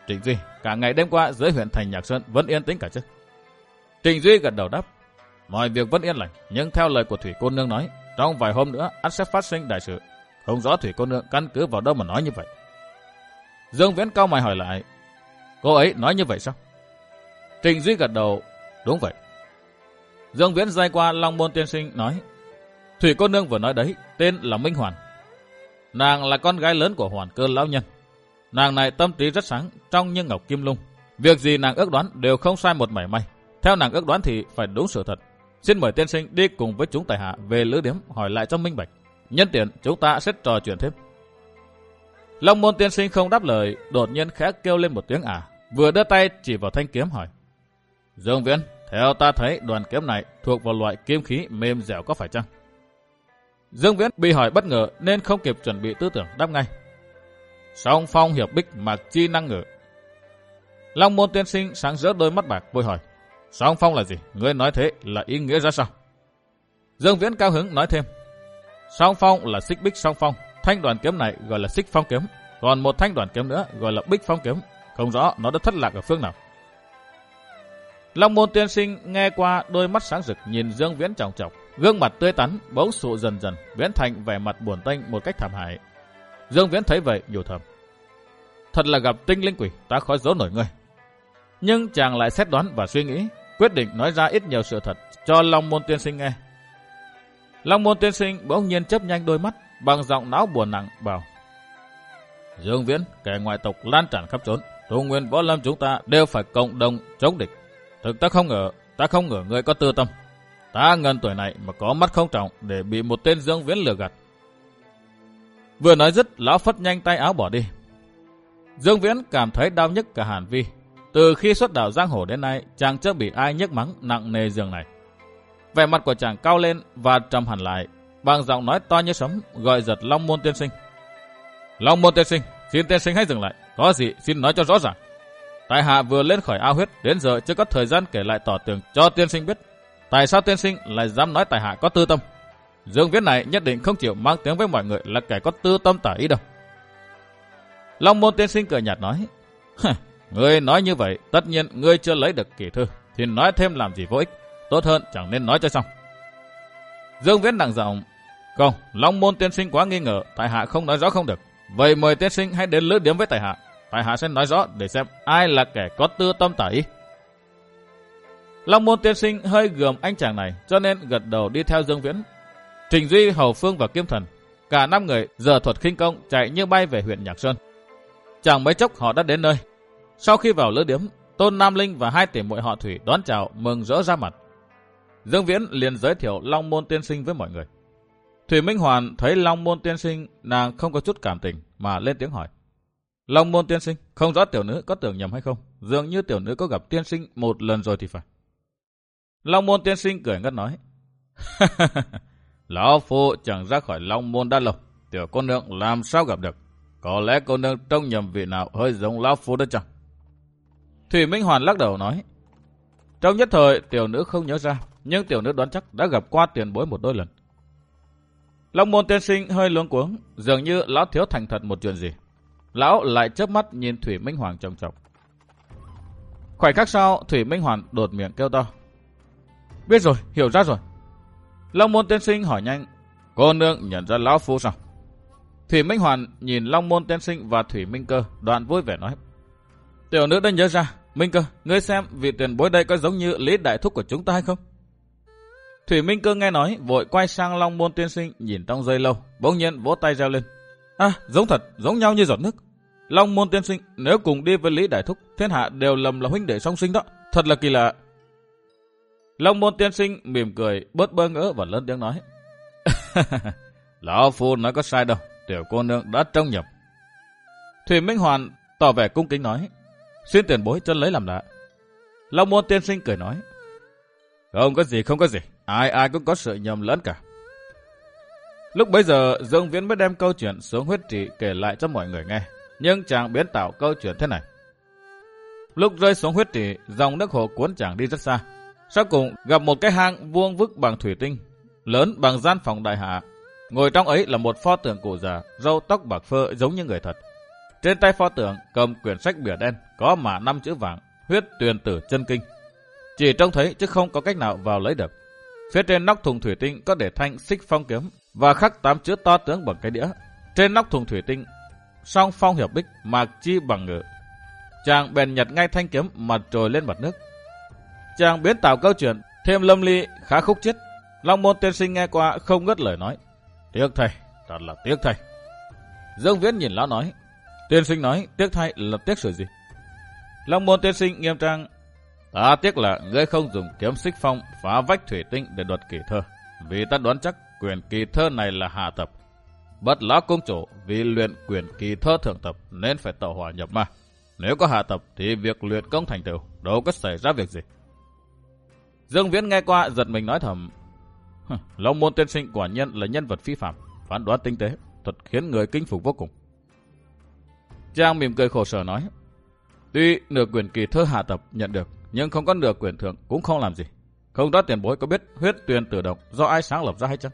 Trịnh Duy, cả ngày đêm qua dưới huyện thành Nhạc Sơn vẫn yên tĩnh cả chứ? Trịnh Duy gật đầu đáp, mọi việc vẫn yên lành, nhưng theo lời của Thủy cô nương nói, trong vài hôm nữa ắt sẽ phát sinh đại sự. Không rõ Thủy cô nương căn cứ vào đâu mà nói như vậy. Dương Viễn cau mày hỏi lại, cô ấy nói như vậy sao? Trịnh Duy gật đầu, đúng vậy. Dương Viễn dây qua Long Môn tiên sinh nói, Thủy cô nương vừa nói đấy, tên là Minh Hoàn. Nàng là con gái lớn của Hoàn Cơ lão nhân. Nàng này tâm trí rất sáng, trong như ngọc kim lung. Việc gì nàng ước đoán đều không sai một mảy may. Theo nàng ước đoán thì phải đúng sự thật. Xin mời tiên sinh đi cùng với chúng tại hạ về lữ điếm hỏi lại cho minh bạch. Nhân tiện chúng ta sẽ trò chuyện thêm. Long Môn tiên sinh không đáp lời, đột nhiên khẽ kêu lên một tiếng ả, vừa đưa tay chỉ vào thanh kiếm hỏi, Dương Viễn, theo ta thấy đoàn kiếm này thuộc vào loại kim khí mềm dẻo có phải chăng? Dương Viễn bị hỏi bất ngờ nên không kịp chuẩn bị tư tưởng, đáp ngay, song phong hiệp bích mặc chi năng ngự. Long Môn tiên sinh sáng rỡ đôi mắt bạc vội hỏi, song phong là gì? Ngươi nói thế là ý nghĩa ra sao? Dương Viễn cao hứng nói thêm, song phong là xích bích song phong, thanh đoàn kiếm này gọi là xích phong kiếm, còn một thanh đoàn kiếm nữa gọi là bích phong kiếm, không rõ nó đã thất lạc ở phương nào. Long Môn tiên sinh nghe qua, đôi mắt sáng rực nhìn Dương Viễn chòng chọc, gương mặt tươi tắn bỗng sụ dần dần biến thành vẻ mặt buồn tênh một cách thảm hại. Dương Viễn thấy vậy nhủ thầm, thật là gặp tinh linh quỷ, ta khó giấu nổi ngươi. Nhưng chàng lại xét đoán và suy nghĩ, quyết định nói ra ít nhiều sự thật cho Long Môn tiên sinh nghe. Long Môn tiên sinh bỗng nhiên chớp nhanh đôi mắt, bằng giọng não buồn nặng bảo, Dương Viễn, kẻ ngoại tộc lan tràn khắp trốn, Trung Nguyên võ lâm chúng ta đều phải cộng đồng chống địch. Thực ta không ngờ, ta không ngờ ngươi có tư tâm. Ta ngần tuổi này mà có mắt không trọng để bị một tên Dương Viễn lừa gạt. Vừa nói dứt, lão phất nhanh tay áo bỏ đi. Dương Viễn cảm thấy đau nhức cả hàn vi. Từ khi xuất đạo giang hồ đến nay, chàng chưa bị ai nhức mắng nặng nề giường này. Vẻ mặt của chàng cao lên và trầm hẳn lại, bằng giọng nói to như sấm gọi giật Long Môn tiên sinh. Long Môn tiên sinh, xin tiên sinh hãy dừng lại, có gì xin nói cho rõ ràng. Tại hạ vừa lên khỏi ao huyết, đến giờ chưa có thời gian kể lại tỏ tường cho tiên sinh biết. Tại sao tiên sinh lại dám nói tại hạ có tư tâm? Dương Viễn này nhất định không chịu mang tiếng với mọi người là kẻ có tư tâm tả ý đâu. Long Môn tiên sinh cười nhạt nói, ngươi nói như vậy, tất nhiên ngươi chưa lấy được kỷ thư, thì nói thêm làm gì vô ích, tốt hơn chẳng nên nói cho xong. Dương Viễn nặng giọng, không, Long Môn tiên sinh quá nghi ngờ, tại hạ không nói rõ không được. Vậy mời tiên sinh hãy đến lữ điếm với tại hạ, tại hạ sẽ nói rõ để xem ai là kẻ có tư tâm tả ý. Long Môn tiên sinh hơi gườm anh chàng này, cho nên gật đầu đi theo Dương Viễn. Trịnh Duy, Hầu Phương và Kim Thần, cả năm người giờ thuật khinh công chạy như bay về huyện Nhạc Sơn. Chẳng mấy chốc họ đã đến nơi. Sau khi vào lữ điếm, Tôn Nam Linh và hai tỷ muội họ Thủy đón chào mừng rỡ ra mặt. Dương Viễn liền giới thiệu Long Môn tiên sinh với mọi người. Thủy Minh Hoàn thấy Long Môn tiên sinh, nàng không có chút cảm tình mà lên tiếng hỏi, Long Môn tiên sinh, không rõ tiểu nữ có tưởng nhầm hay không, dường như tiểu nữ có gặp tiên sinh một lần rồi thì phải. Long Môn tiên sinh cười ngất nói, lão phu chẳng ra khỏi Long Môn đã lâu, tiểu cô nương làm sao gặp được, có lẽ cô nương trông nhầm vị nào hơi giống lão phu đó chăng? Thủy Minh Hoàn lắc đầu nói, trong nhất thời tiểu nữ không nhớ ra, nhưng tiểu nữ đoán chắc đã gặp qua tiền bối một đôi lần. Long Môn tiên sinh hơi luống cuống, dường như lão thiếu thành thật một chuyện gì. Lão lại chớp mắt nhìn Thủy Minh Hoàng trông chọc. Khoảnh khắc sau, Thủy Minh Hoàng đột miệng kêu to, biết rồi, hiểu ra rồi. Long Môn tiên sinh hỏi nhanh, cô nương nhận ra lão phu sao? Thủy Minh Hoàng nhìn Long Môn tiên sinh và Thủy Minh Cơ, đoạn vui vẻ nói, tiểu nữ đã nhớ ra. Minh Cơ, ngươi xem vị tiền bối đây có giống như Lý đại thúc của chúng ta hay không? Thủy Minh Cơ nghe nói, vội quay sang Long Môn tiên sinh nhìn trong giây lâu, bỗng nhiên vỗ tay reo lên, à, giống thật, giống nhau như giọt nước. Long Môn tiên sinh, nếu cùng đi với Lý đại thúc, thiên hạ đều lầm là huynh đệ song sinh đó, thật là kỳ lạ. Long Môn tiên sinh mỉm cười, bớt bơ ngỡ và lớn tiếng nói, lão phu nói có sai đâu, tiểu cô nương đã trông nhầm. Thủy Minh Hoàn tỏ vẻ cung kính nói, xin tiền bối cho lấy làm lạ. Long Môn tiên sinh cười nói, không có gì, không có gì, ai ai cũng có sự nhầm lẫn cả. Lúc bấy giờ Dương Viễn mới đem câu chuyện xuống huyết trị kể lại cho mọi người nghe, nhưng chàng biến tạo câu chuyện thế này. Lúc rơi xuống huyết trị, dòng nước hồ cuốn chàng đi rất xa. Sau cùng gặp một cái hang vuông vức bằng thủy tinh, lớn bằng gian phòng đại hạ. Ngồi trong ấy là một pho tượng cụ già, râu tóc bạc phơ giống như người thật. Trên tay pho tượng cầm quyển sách bìa đen có mã năm chữ vàng, huyết tuyền tử chân kinh. Chỉ trông thấy chứ không có cách nào vào lấy được. Phía trên nóc thùng thủy tinh có để thanh xích phong kiếm và khắc tám chữ to tướng bằng cái đĩa. Trên nóc thùng thủy tinh song phong hiệp bích mạc chi bằng ngự. Chàng bèn nhặt ngay thanh kiếm mà trồi lên mặt nước. Chàng biến tảo câu chuyện thêm lâm ly khá khúc chiết. Long Môn tiên sinh nghe qua không ngớt lời nói: Tiếc thầy, thật là tiếc thầy. Dương Viễn nhìn lão nói: Tiên sinh nói tiếc thay là tiếc sự gì? Long Môn tiên sinh nghiêm trang: Ta tiếc là ngươi không dùng kiếm xích phong phá vách thủy tinh để đoạt kỳ thơ, vì ta đoán chắc quyển kỳ thơ này là hạ tập. Bất lão công chủ vì luyện quyển kỳ thơ thượng tập nên phải tẩu hỏa nhập ma. Nếu có hạ tập thì việc luyện công thành tựu đâu có xảy ra việc gì. Dương Viễn nghe qua giật mình nói thầm: Long Môn tiên sinh quả nhân là nhân vật phi phàm, phán đoán tinh tế, thật khiến người kinh phục vô cùng. Chàng mỉm cười khổ sở nói: Tuy nửa quyển kỳ thơ hạ tập nhận được, nhưng không có nửa quyển thượng cũng không làm gì. Không đó tiền bối có biết huyết tuyền tử động do ai sáng lập ra hay chăng?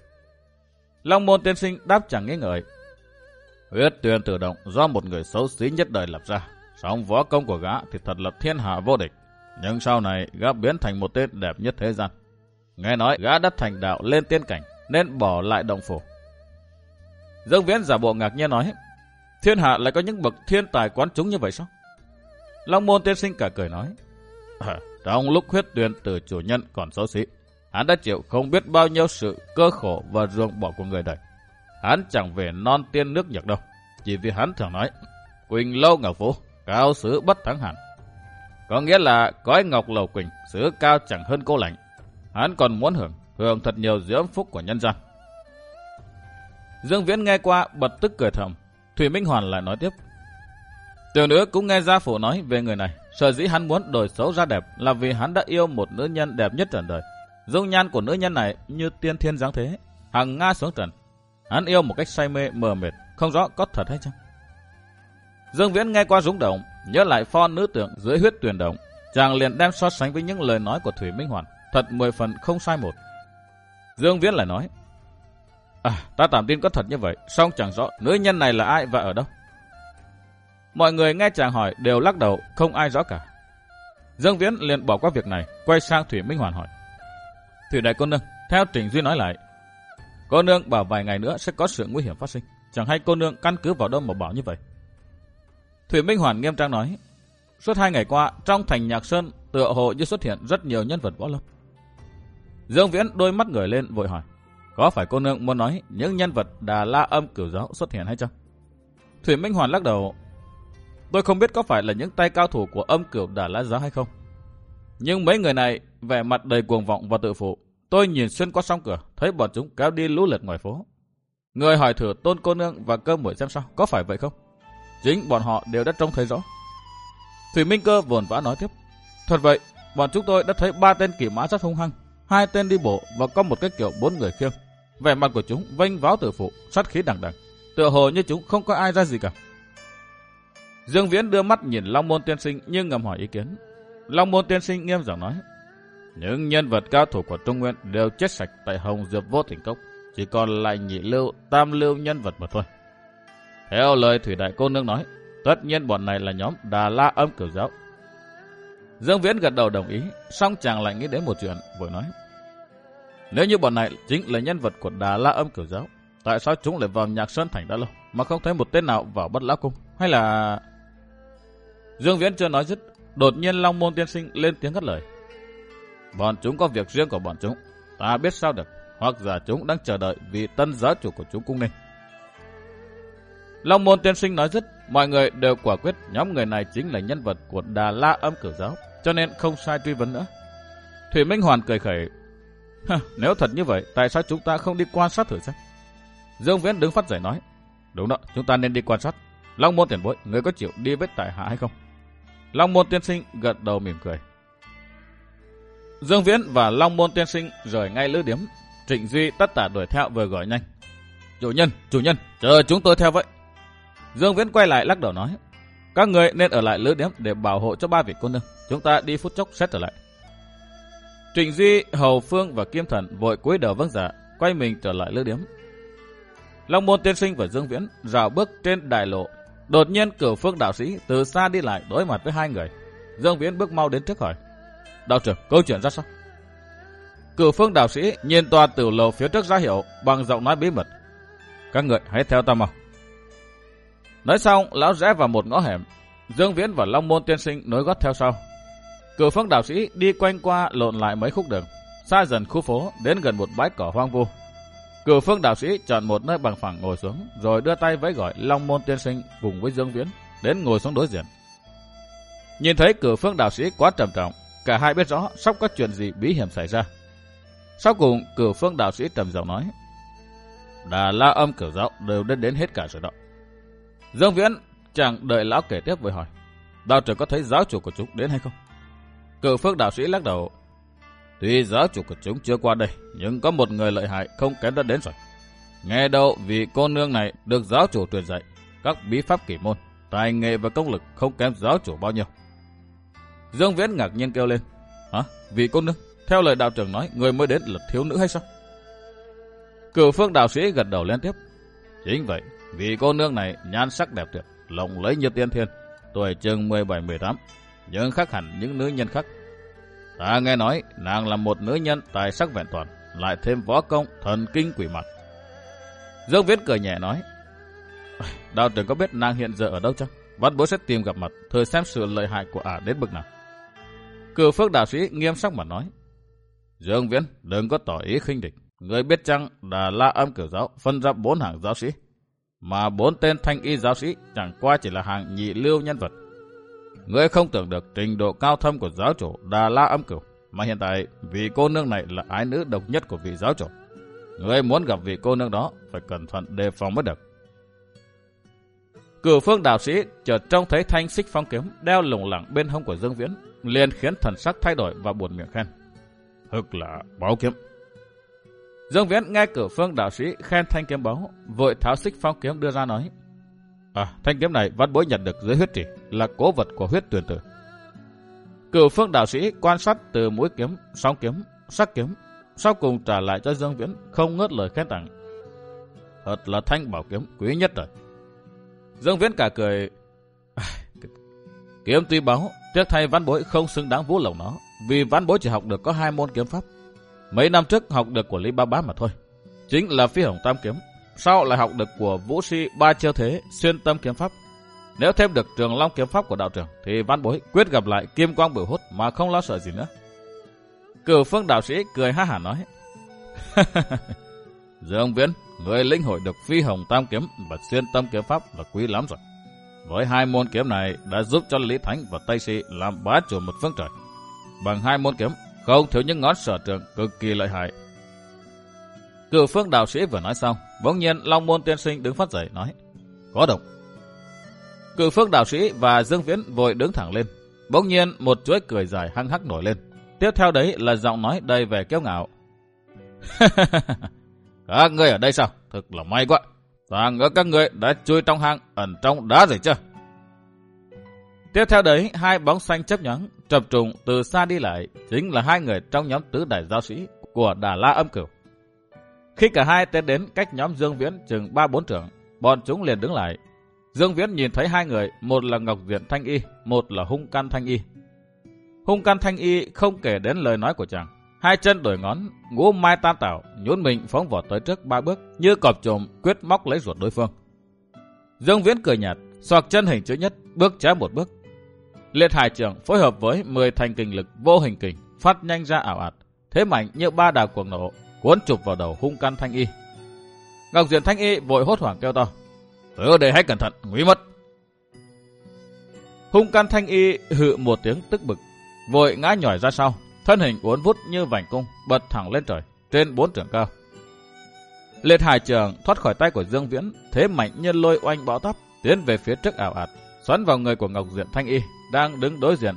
Long Môn tiên sinh đáp chẳng nghĩ ngợi: Huyết tuyền tử động do một người xấu xí nhất đời lập ra. Song võ công của gã thì thật là thiên hạ vô địch. Nhưng sau này gã biến thành một tên đẹp nhất thế gian. Nghe nói gã đã thành đạo lên tiên cảnh nên bỏ lại động phủ. Dương Viễn giả bộ ngạc nhiên nói: Thiên hạ lại có những bậc thiên tài quán chúng như vậy sao? Long Môn tiên sinh cả cười nói: à, Trong lúc huyết tuyền tử chủ nhân còn xấu xí, hắn đã chịu không biết bao nhiêu sự cơ khổ và ruồng bỏ của người đời. Hắn chẳng về non tiên nước Nhật đâu, chỉ vì hắn thường nói Quỳnh lâu ngọc vũ, cao sứ bất thắng hẳn. Có nghĩa là cõi ngọc lầu quỳnh, sứ cao chẳng hơn cô lạnh. Hắn còn muốn hưởng, hưởng thật nhiều diễm phúc của nhân gian. Dương Viễn nghe qua bật tức cười thầm. Thủy Minh Hoàn lại nói tiếp: Tiểu nữ cũng nghe gia phụ nói về người này. Sở dĩ hắn muốn đổi xấu ra đẹp là vì hắn đã yêu một nữ nhân đẹp nhất trần đời. Dung nhan của nữ nhân này như tiên thiên dáng thế, hằng nga xuống trần. Hắn yêu một cách say mê mờ mịt, không rõ có thật hay chăng. Dương Viễn nghe qua rung động, nhớ lại pho nữ tượng dưới huyết tuyền động. Chàng liền đem so sánh với những lời nói của Thủy Minh Hoàn, thật mười phần không sai một. Dương Viễn lại nói: À, ta tạm tin có thật như vậy, song chẳng rõ nữ nhân này là ai và ở đâu. Mọi người nghe chàng hỏi đều lắc đầu, không ai rõ cả. Dương Viễn liền bỏ qua việc này, quay sang Thủy Minh Hoàn hỏi: Thủy đại cô nương, theo Trình Duy nói lại, cô nương bảo vài ngày nữa sẽ có sự nguy hiểm phát sinh, chẳng hay cô nương căn cứ vào đâu mà bảo như vậy? Thủy Minh Hoàn nghiêm trang nói: Suốt hai ngày qua, trong thành Nhạc Sơn tựa hồ như xuất hiện rất nhiều nhân vật võ lâm. Dương Viễn đôi mắt ngẩng lên vội hỏi: Có phải cô nương muốn nói những nhân vật Đà La Âm Cửu Giáo xuất hiện hay chăng? Thủy Minh Hoàn lắc đầu: Tôi không biết có phải là những tay cao thủ của Âm Cửu Đà La Giáo hay không. Nhưng mấy người này vẻ mặt đầy cuồng vọng và tự phụ. Tôi nhìn xuyên qua song cửa, thấy bọn chúng kéo đi lũ lượt ngoài phố. Người hỏi thử Tôn cô nương và Cơ Muội xem sao, có phải vậy không? Chính bọn họ đều đã trông thấy rõ. Thủy Minh Cơ vồn vã nói tiếp: Thật vậy, bọn chúng tôi đã thấy ba tên kỵ mã rất hung hăng, hai tên đi bộ và có một cái kiểu bốn người khiêng. Vẻ mặt của chúng vênh váo tự phụ, sát khí đằng đằng, tựa hồ như chúng không có ai ra gì cả. Dương Viễn đưa mắt nhìn Long Môn tiên sinh nhưng ngầm hỏi ý kiến. Long Môn tiên sinh nghiêm giọng nói: Những nhân vật cao thủ của Trung Nguyên đều chết sạch tại Hồng Diệp Vô Tình Cốc, chỉ còn lại nhị lưu, tam lưu nhân vật mà thôi. Theo lời Thủy đại cô nương nói, tất nhiên bọn này là nhóm Đà La Âm Cửu Giáo. Dương Viễn gật đầu đồng ý, song chàng lại nghĩ đến một chuyện, vội nói: Nếu như bọn này chính là nhân vật của Đà La Âm Cửu Giáo, tại sao chúng lại vào Nhạc Sơn Thành đã lâu mà không thấy một tên nào vào Bất Lão Cung? Hay là... Dương Viễn chưa nói dứt, đột nhiên Long Môn tiên sinh lên tiếng ngắt lời: Bọn chúng có việc riêng của bọn chúng, ta biết sao được, hoặc giả chúng đang chờ đợi vị tân giáo chủ của chúng cung nên. Long Môn tiên sinh nói dứt, mọi người đều quả quyết nhóm người này chính là nhân vật của Đà La Âm Cửu Giáo, cho nên không sai truy vấn nữa. Thủy Minh Hoàn cười khẩy: Nếu thật như vậy, tại sao chúng ta không đi quan sát thử xem? Dương Viễn đứng phát dậy nói: Đúng đó, chúng ta nên đi quan sát. Long Môn tiền bối, người có chịu đi với tại hạ hay không? Long Môn tiên sinh gật đầu mỉm cười. Dương Viễn và Long Môn tiên sinh rời ngay lữ điếm. Trịnh Duy tất tả đuổi theo vừa gọi nhanh: Chủ nhân, chủ nhân, chờ chúng tôi theo vậy. Dương Viễn quay lại lắc đầu nói: Các người nên ở lại lữ điếm để bảo hộ cho ba vị cô nương. Chúng ta đi phút chốc sẽ trở lại. Trịnh Duy, Hầu Phương và Kim Thần vội cúi đầu vâng dạ, quay mình trở lại lữ điếm. Long Môn tiên sinh và Dương Viễn rào bước trên đại lộ, Đột nhiên Cửu Phương đạo sĩ từ xa đi lại đối mặt với hai người. Dương Viễn bước mau đến trước hỏi: đạo trưởng, câu chuyện ra sao? Cửu Phương đạo sĩ nhìn tòa tử lầu phía trước ra hiệu bằng giọng nói bí mật: các người hãy theo ta mau. Nói xong, lão rẽ vào một ngõ hẻm. Dương Viễn và Long Môn tiên sinh nối gót theo sau. Cửu Phương đạo sĩ đi quanh qua lộn lại mấy khúc đường, xa dần khu phố đến gần một bãi cỏ hoang vu. Cửu Phương đạo sĩ chọn một nơi bằng phẳng ngồi xuống, rồi đưa tay vẫy gọi Long Môn tiên sinh cùng với Dương Viễn đến ngồi xuống đối diện. Nhìn thấy Cửu Phương đạo sĩ quá trầm trọng, cả hai biết rõ sắp có chuyện gì bí hiểm xảy ra. Sau cùng, Cửu Phương đạo sĩ trầm giọng nói: Đà La Âm Cửu giáo đều đến đến hết cả rồi đó. Dương Viễn chẳng đợi lão kể tiếp vội hỏi: đạo trưởng có thấy giáo chủ của chúng đến hay không? Cửu Phương đạo sĩ lắc đầu: tuy giáo chủ của chúng chưa qua đây, nhưng có một người lợi hại không kém đã đến rồi. Nghe đâu vì cô nương này được giáo chủ truyền dạy các bí pháp kỳ môn, tài nghệ và công lực không kém giáo chủ bao nhiêu. Dương Viễn ngạc nhiên kêu lên: hả? Vì cô nương? Theo lời đạo trưởng nói, người mới đến là thiếu nữ hay sao? Cửu Phương đạo sĩ gật đầu liên tiếp: chính vậy, vì cô nương này nhan sắc đẹp tuyệt, lộng lẫy như tiên thiên, tuổi chừng mười bảy mười tám, nhưng khác hẳn những nữ nhân khác. Ta nghe nói nàng là một nữ nhân tài sắc vẹn toàn, lại thêm võ công thần kinh quỷ mạch. Dương Viễn cười nhẹ nói: đạo trưởng có biết nàng hiện giờ ở đâu chăng? Vãn bối sẽ tìm gặp mặt, thử xem sự lợi hại của ả đến bực nào. Cửu Phương đạo sĩ nghiêm sắc mà nói: Dương Viễn, đừng có tỏ ý khinh địch. Người biết chăng Đà La Âm Cửu giáo phân ra bốn hàng giáo sĩ, mà bốn tên thanh y giáo sĩ chẳng qua chỉ là hàng nhị lưu nhân vật. Ngươi không tưởng được trình độ cao thâm của giáo chủ Đà La Âm Cửu, mà hiện tại vị cô nương này là ái nữ độc nhất của vị giáo chủ. Ngươi muốn gặp vị cô nương đó phải cẩn thận đề phòng mới được. Cửu Phương đạo sĩ chợt trông thấy thanh xích phong kiếm đeo lủng lẳng bên hông của Dương Viễn, liền khiến thần sắc thay đổi và buồn miệng khen: thực là báu kiếm. Dương Viễn nghe Cửu Phương đạo sĩ khen thanh kiếm báu, vội tháo xích phong kiếm đưa ra nói: à, thanh kiếm này vãn bối nhận được dưới huyết trì, là cố vật của huyết tuyển tử. Cửu Phương đạo sĩ quan sát từ mũi kiếm, song kiếm, sắc kiếm, sau cùng trả lại cho Dương Viễn, không ngớt lời khen tặng: thật là thanh bảo kiếm quý nhất rồi. Dương Viễn cả cười: kiếm tuy báu, trước thay vãn bối không xứng đáng vũ lộng nó, vì vãn bối chỉ học được có hai môn kiếm pháp. Mấy năm trước học được của Lý Ba Bá mà thôi, chính là Phi Hồng Tam kiếm. Sau lại học được của Vũ Si Ba Chiêu Thế Xuyên Tâm kiếm pháp. Nếu thêm được Trường Long kiếm pháp của đạo trưởng, thì vãn bối quyết gặp lại Kim Quang Bửu Hút mà không lo sợ gì nữa. Cửu Phương đạo sĩ cười ha hả nói: Dương Viễn, người lĩnh hội được Phi Hồng Tam kiếm và Xuyên Tâm kiếm pháp là quý lắm rồi. Với hai môn kiếm này đã giúp cho Lý Thánh và Tây Si làm bá chủ một phương trời. Bằng hai môn kiếm, không thiếu những ngón sở trường cực kỳ lợi hại. Cửu Phương đạo sĩ vừa nói xong, bỗng nhiên Long Môn tiên sinh đứng phát dậy nói: có động. Cửu Phương đạo sĩ và Dương Viễn vội đứng thẳng lên. Bỗng nhiên một chuỗi cười dài hăng hắc nổi lên. Tiếp theo đấy là giọng nói đầy vẻ kiêu ngạo: các ngươi ở đây sao? Thực là may quá. Ta ngỡ các ngươi đã chui trong hang ẩn trong đá rồi chưa? Tiếp theo đấy, hai bóng xanh chớp nhoáng chập trùng từ xa đi lại, chính là hai người trong nhóm tứ đại giáo sĩ của Đà La Âm Cửu. Khi cả hai tiến đến cách nhóm Dương Viễn chừng ba bốn trượng, bọn chúng liền đứng lại. Dương Viễn nhìn thấy hai người, một là Ngọc Diện Thanh Y, một là Hung Can Thanh Y. Hung Can Thanh Y không kể đến lời nói của chàng, hai chân đổi ngón, ngũ mai tam tảo, nhún mình phóng vọt tới trước ba bước, như cọp trộm quyết móc lấy ruột đối phương. Dương Viễn cười nhạt, xoạc chân hình chữ nhất, bước trái một bước. Liệt Hải Trưởng phối hợp với mười thành kình lực vô hình kình phát nhanh ra ảo ạt, thế mạnh như ba đào cuồng nổ, cuốn chụp vào đầu Hung Can Thanh Y. Ngọc Diện Thanh Y vội hốt hoảng kêu to: "Từ đây hãy cẩn thận, nguy mất!" Hung Can Thanh Y hự một tiếng tức bực, vội ngã nhỏi ra sau, thân hình uốn vút như vành cung, bật thẳng lên trời, trên bốn trượng cao. Liệt Hải Trưởng thoát khỏi tay của Dương Viễn, thế mạnh như lôi oanh bão táp, tiến về phía trước ảo ạt, xoắn vào người của Ngọc Diện Thanh Y đang đứng đối diện.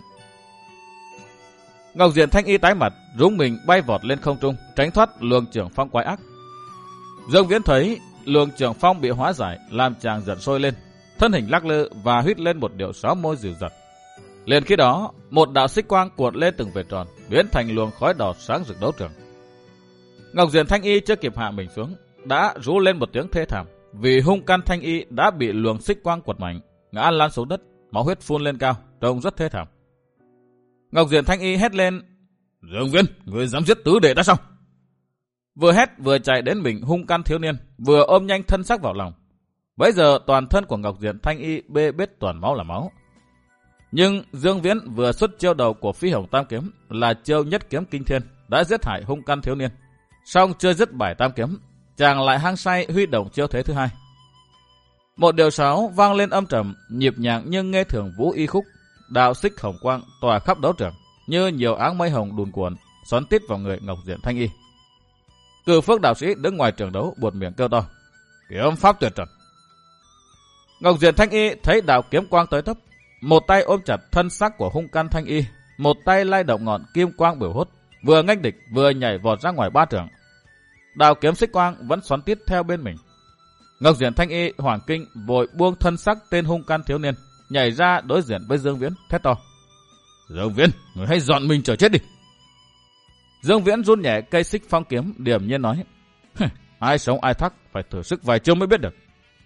Ngọc Diện Thanh Y tái mặt, rúng mình bay vọt lên không trung, tránh thoát luồng trưởng phong quái ác. Dương Viễn thấy luồng trưởng phong bị hóa giải, làm chàng giận sôi lên, thân hình lắc lư và huýt lên một điệu xóa môi dịu dặt. Liền khi đó, một đạo xích quang cuộn lên từng vệt tròn, biến thành luồng khói đỏ sáng rực đấu trường. Ngọc Diện Thanh Y chưa kịp hạ mình xuống, đã rú lên một tiếng thê thảm, vì Hung Can Thanh Y đã bị luồng xích quang quật mạnh, ngã lăn xuống đất, máu huyết phun lên cao, trông rất thê thảm. Ngọc Diện Thanh Y hét lên: Dương Viễn, người dám giết tứ đệ ta sao? Vừa hét vừa chạy đến mình hung căn thiếu niên, vừa ôm nhanh thân xác vào lòng. Bấy giờ toàn thân của Ngọc Diện Thanh Y bê bết toàn máu là máu. Nhưng Dương Viễn vừa xuất chiêu đầu của Phi Hồng Tam Kiếm là chiêu nhất kiếm kinh thiên, đã giết hại hung căn thiếu niên. Song chưa dứt bài tam kiếm, chàng lại hăng say huy động chiêu thế thứ hai. Một điều sáo vang lên âm trầm, nhịp nhàng nhưng nghe thường vũ y khúc, đạo xích hồng quang tỏa khắp đấu trường, như nhiều áng mây hồng đùn cuộn xoắn tít vào người Ngọc Diện Thanh Y. Cử Phước đạo sĩ đứng ngoài trường đấu buột miệng kêu to: Kiếm pháp tuyệt trần! Ngọc Diện Thanh Y thấy đạo kiếm quang tới tấp, một tay ôm chặt thân xác của hung căn Thanh Y, một tay lay động ngọn kim quang biểu hốt, vừa nghênh địch vừa nhảy vọt ra ngoài ba trường. Đạo kiếm xích quang vẫn xoắn tít theo bên mình. Ngọc Diện Thanh Y hoảng kinh vội buông thân xác tên hung căn thiếu niên, nhảy ra đối diện với Dương Viễn thét to: Dương Viễn, người hãy dọn mình chờ chết đi! Dương Viễn run nhẹ cây xích phong kiếm, điềm nhiên nói: Ai sống ai thắc, phải thử sức vài chiêu mới biết được.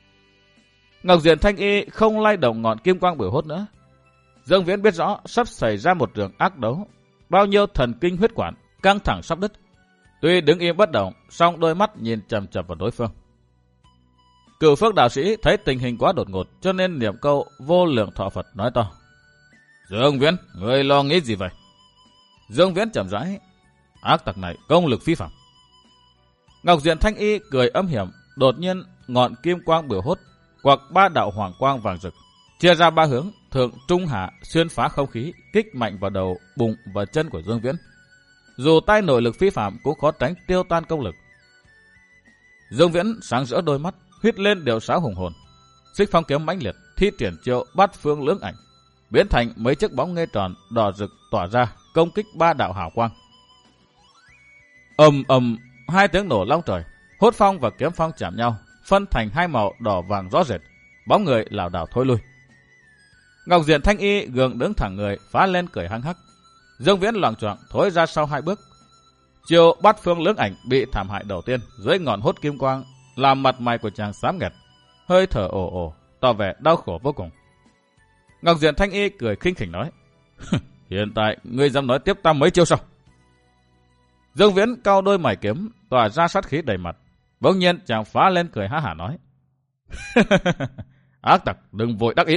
Ngọc Diện Thanh Y không lay động ngọn kim quang biểu hốt nữa. Dương Viễn biết rõ sắp xảy ra một trường ác đấu, bao nhiêu thần kinh huyết quản căng thẳng sắp đứt. Tuy đứng im bất động, song đôi mắt nhìn chằm chằm vào đối phương. Cửu Phước đạo sĩ thấy tình hình quá đột ngột, cho nên niệm câu vô lượng thọ Phật nói to: Dương Viễn, người lo nghĩ gì vậy? Dương Viễn chậm rãi: Ác tặc này công lực phi phàm. Ngọc Diện Thanh Y cười âm hiểm, đột nhiên ngọn kim quang biểu hốt quặc ba đạo hoàng quang vàng rực, chia ra ba hướng, thượng trung hạ xuyên phá không khí, kích mạnh vào đầu, bụng và chân của Dương Viễn. Dù tay nội lực phi phạm cũng khó tránh tiêu tan công lực. Dương Viễn sáng rỡ đôi mắt, huýt lên điệu sáo hùng hồn. Xích phong kiếm mãnh liệt, thi triển chiêu bát phương lưỡng ảnh, biến thành mấy chiếc bóng nghe tròn đỏ rực tỏa ra, công kích ba đạo hào quang. Ầm ầm, hai tiếng nổ long trời, hốt phong và kiếm phong chạm nhau, phân thành hai màu đỏ vàng rõ rệt, bóng người lảo đảo thối lui. Ngọc Diện Thanh Y gượng đứng thẳng người, phá lên cười hăng hắc. Dương Viễn loạng choạng thối ra sau hai bước. Chiêu bát phương lưỡng ảnh bị thảm hại đầu tiên dưới ngọn hốt kim quang, làm mặt mày của chàng xám nghẹt, hơi thở ồ ồ, tỏ vẻ đau khổ vô cùng. Ngọc Diện Thanh Y cười khinh khỉnh nói: Hiện tại ngươi dám nói tiếp ta mấy chiêu sao? Dương Viễn cau đôi mày kiếm, tỏa ra sát khí đầy mặt. Bỗng nhiên chàng phá lên cười há hả nói: Ác tặc, đừng vội đắc ý.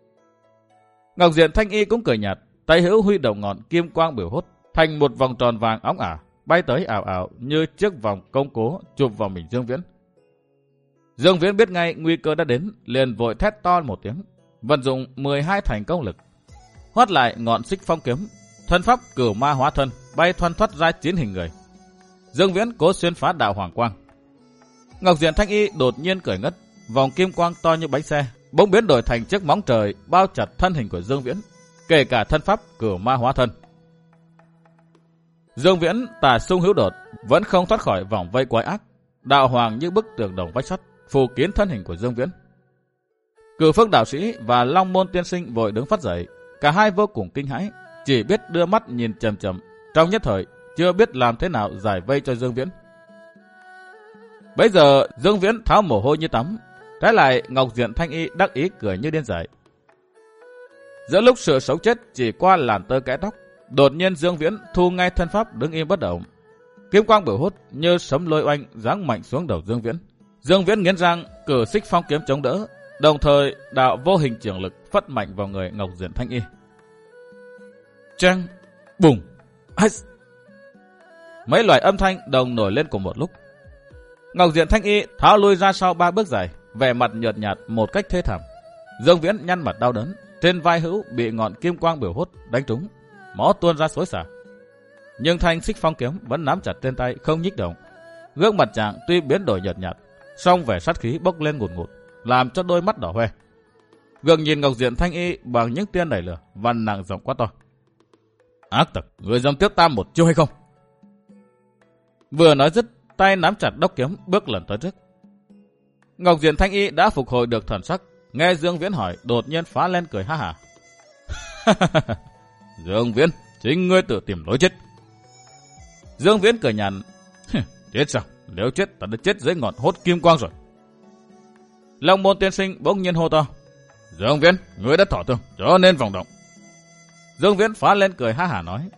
Ngọc Diện Thanh Y cũng cười nhạt, tay hữu huy động ngọn kim quang biểu hốt thành một vòng tròn vàng óng ả, bay tới ảo ảo như chiếc vòng công cố chụp vào mình Dương Viễn. Dương Viễn biết ngay nguy cơ đã đến, liền vội thét to một tiếng, vận dụng mười hai thành công lực, hoắt lại ngọn xích phong kiếm, thân pháp cửu ma hóa thân bay thoăn thoắt ra chín hình người. Dương Viễn cố xuyên phá đạo hoàng quang. Ngọc Diện Thanh Y đột nhiên cười ngất, vòng kim quang to như bánh xe bỗng biến đổi thành chiếc móng trời bao chặt thân hình của Dương Viễn, kể cả thân pháp cửu ma hóa thân. Dương Viễn tà xung hữu đột, vẫn không thoát khỏi vòng vây quái ác. Đạo hoàng như bức tường đồng vách sắt phủ kín thân hình của Dương Viễn. Cửu Phước đạo sĩ và Long Môn tiên sinh vội đứng phát dậy, cả hai vô cùng kinh hãi, chỉ biết đưa mắt nhìn chằm chằm, trong nhất thời chưa biết làm thế nào giải vây cho Dương Viễn. Bấy giờ Dương Viễn tháo mồ hôi như tắm, trái lại Ngọc Diện Thanh Y đắc ý cười như điên dại. Giữa lúc sự sống chết chỉ qua làn tơ kẽ tóc, đột nhiên Dương Viễn thu ngay thân pháp đứng im bất động. Kiếm quang biểu hốt như sấm lôi oanh giáng mạnh xuống đầu Dương Viễn. Dương Viễn nghiến răng cử xích phong kiếm chống đỡ, đồng thời đạo vô hình trường lực phất mạnh vào người Ngọc Diện Thanh Y. Chang, bùng, ách. Mấy loại âm thanh đồng nổi lên cùng một lúc. Ngọc Diện Thanh Y tháo lui ra sau ba bước dài, vẻ mặt nhợt nhạt một cách thê thảm. Dương Viễn nhăn mặt đau đớn, trên vai hữu bị ngọn kim quang biểu hốt đánh trúng, máu tuôn ra xối xả. Nhưng thanh xích phong kiếm vẫn nắm chặt trên tay không nhích động. Gương mặt chàng tuy biến đổi nhợt nhạt, song vẻ sát khí bốc lên ngùn ngụt, làm cho đôi mắt đỏ hoe. Gượng nhìn Ngọc Diện Thanh Y bằng những tia nảy lửa và nặng giọng quát to: Ác tặc, người dám tiếp ta một chiêu hay không? Vừa nói dứt, tay nắm chặt đốc kiếm bước lần tới trước. Ngọc Diện Thanh Y đã phục hồi được thần sắc, nghe Dương Viễn hỏi đột nhiên phá lên cười ha hả. Dương Viễn, chính ngươi tự tìm lối chết. Dương Viễn cười nhàn: Chết sao? Nếu chết ta đã chết dưới ngọn hốt kim quang rồi. Long Môn tiên sinh bỗng nhiên hô to: Dương Viễn, ngươi đã thỏa thương, cho nên vọng động. Dương Viễn phá lên cười ha hả nói.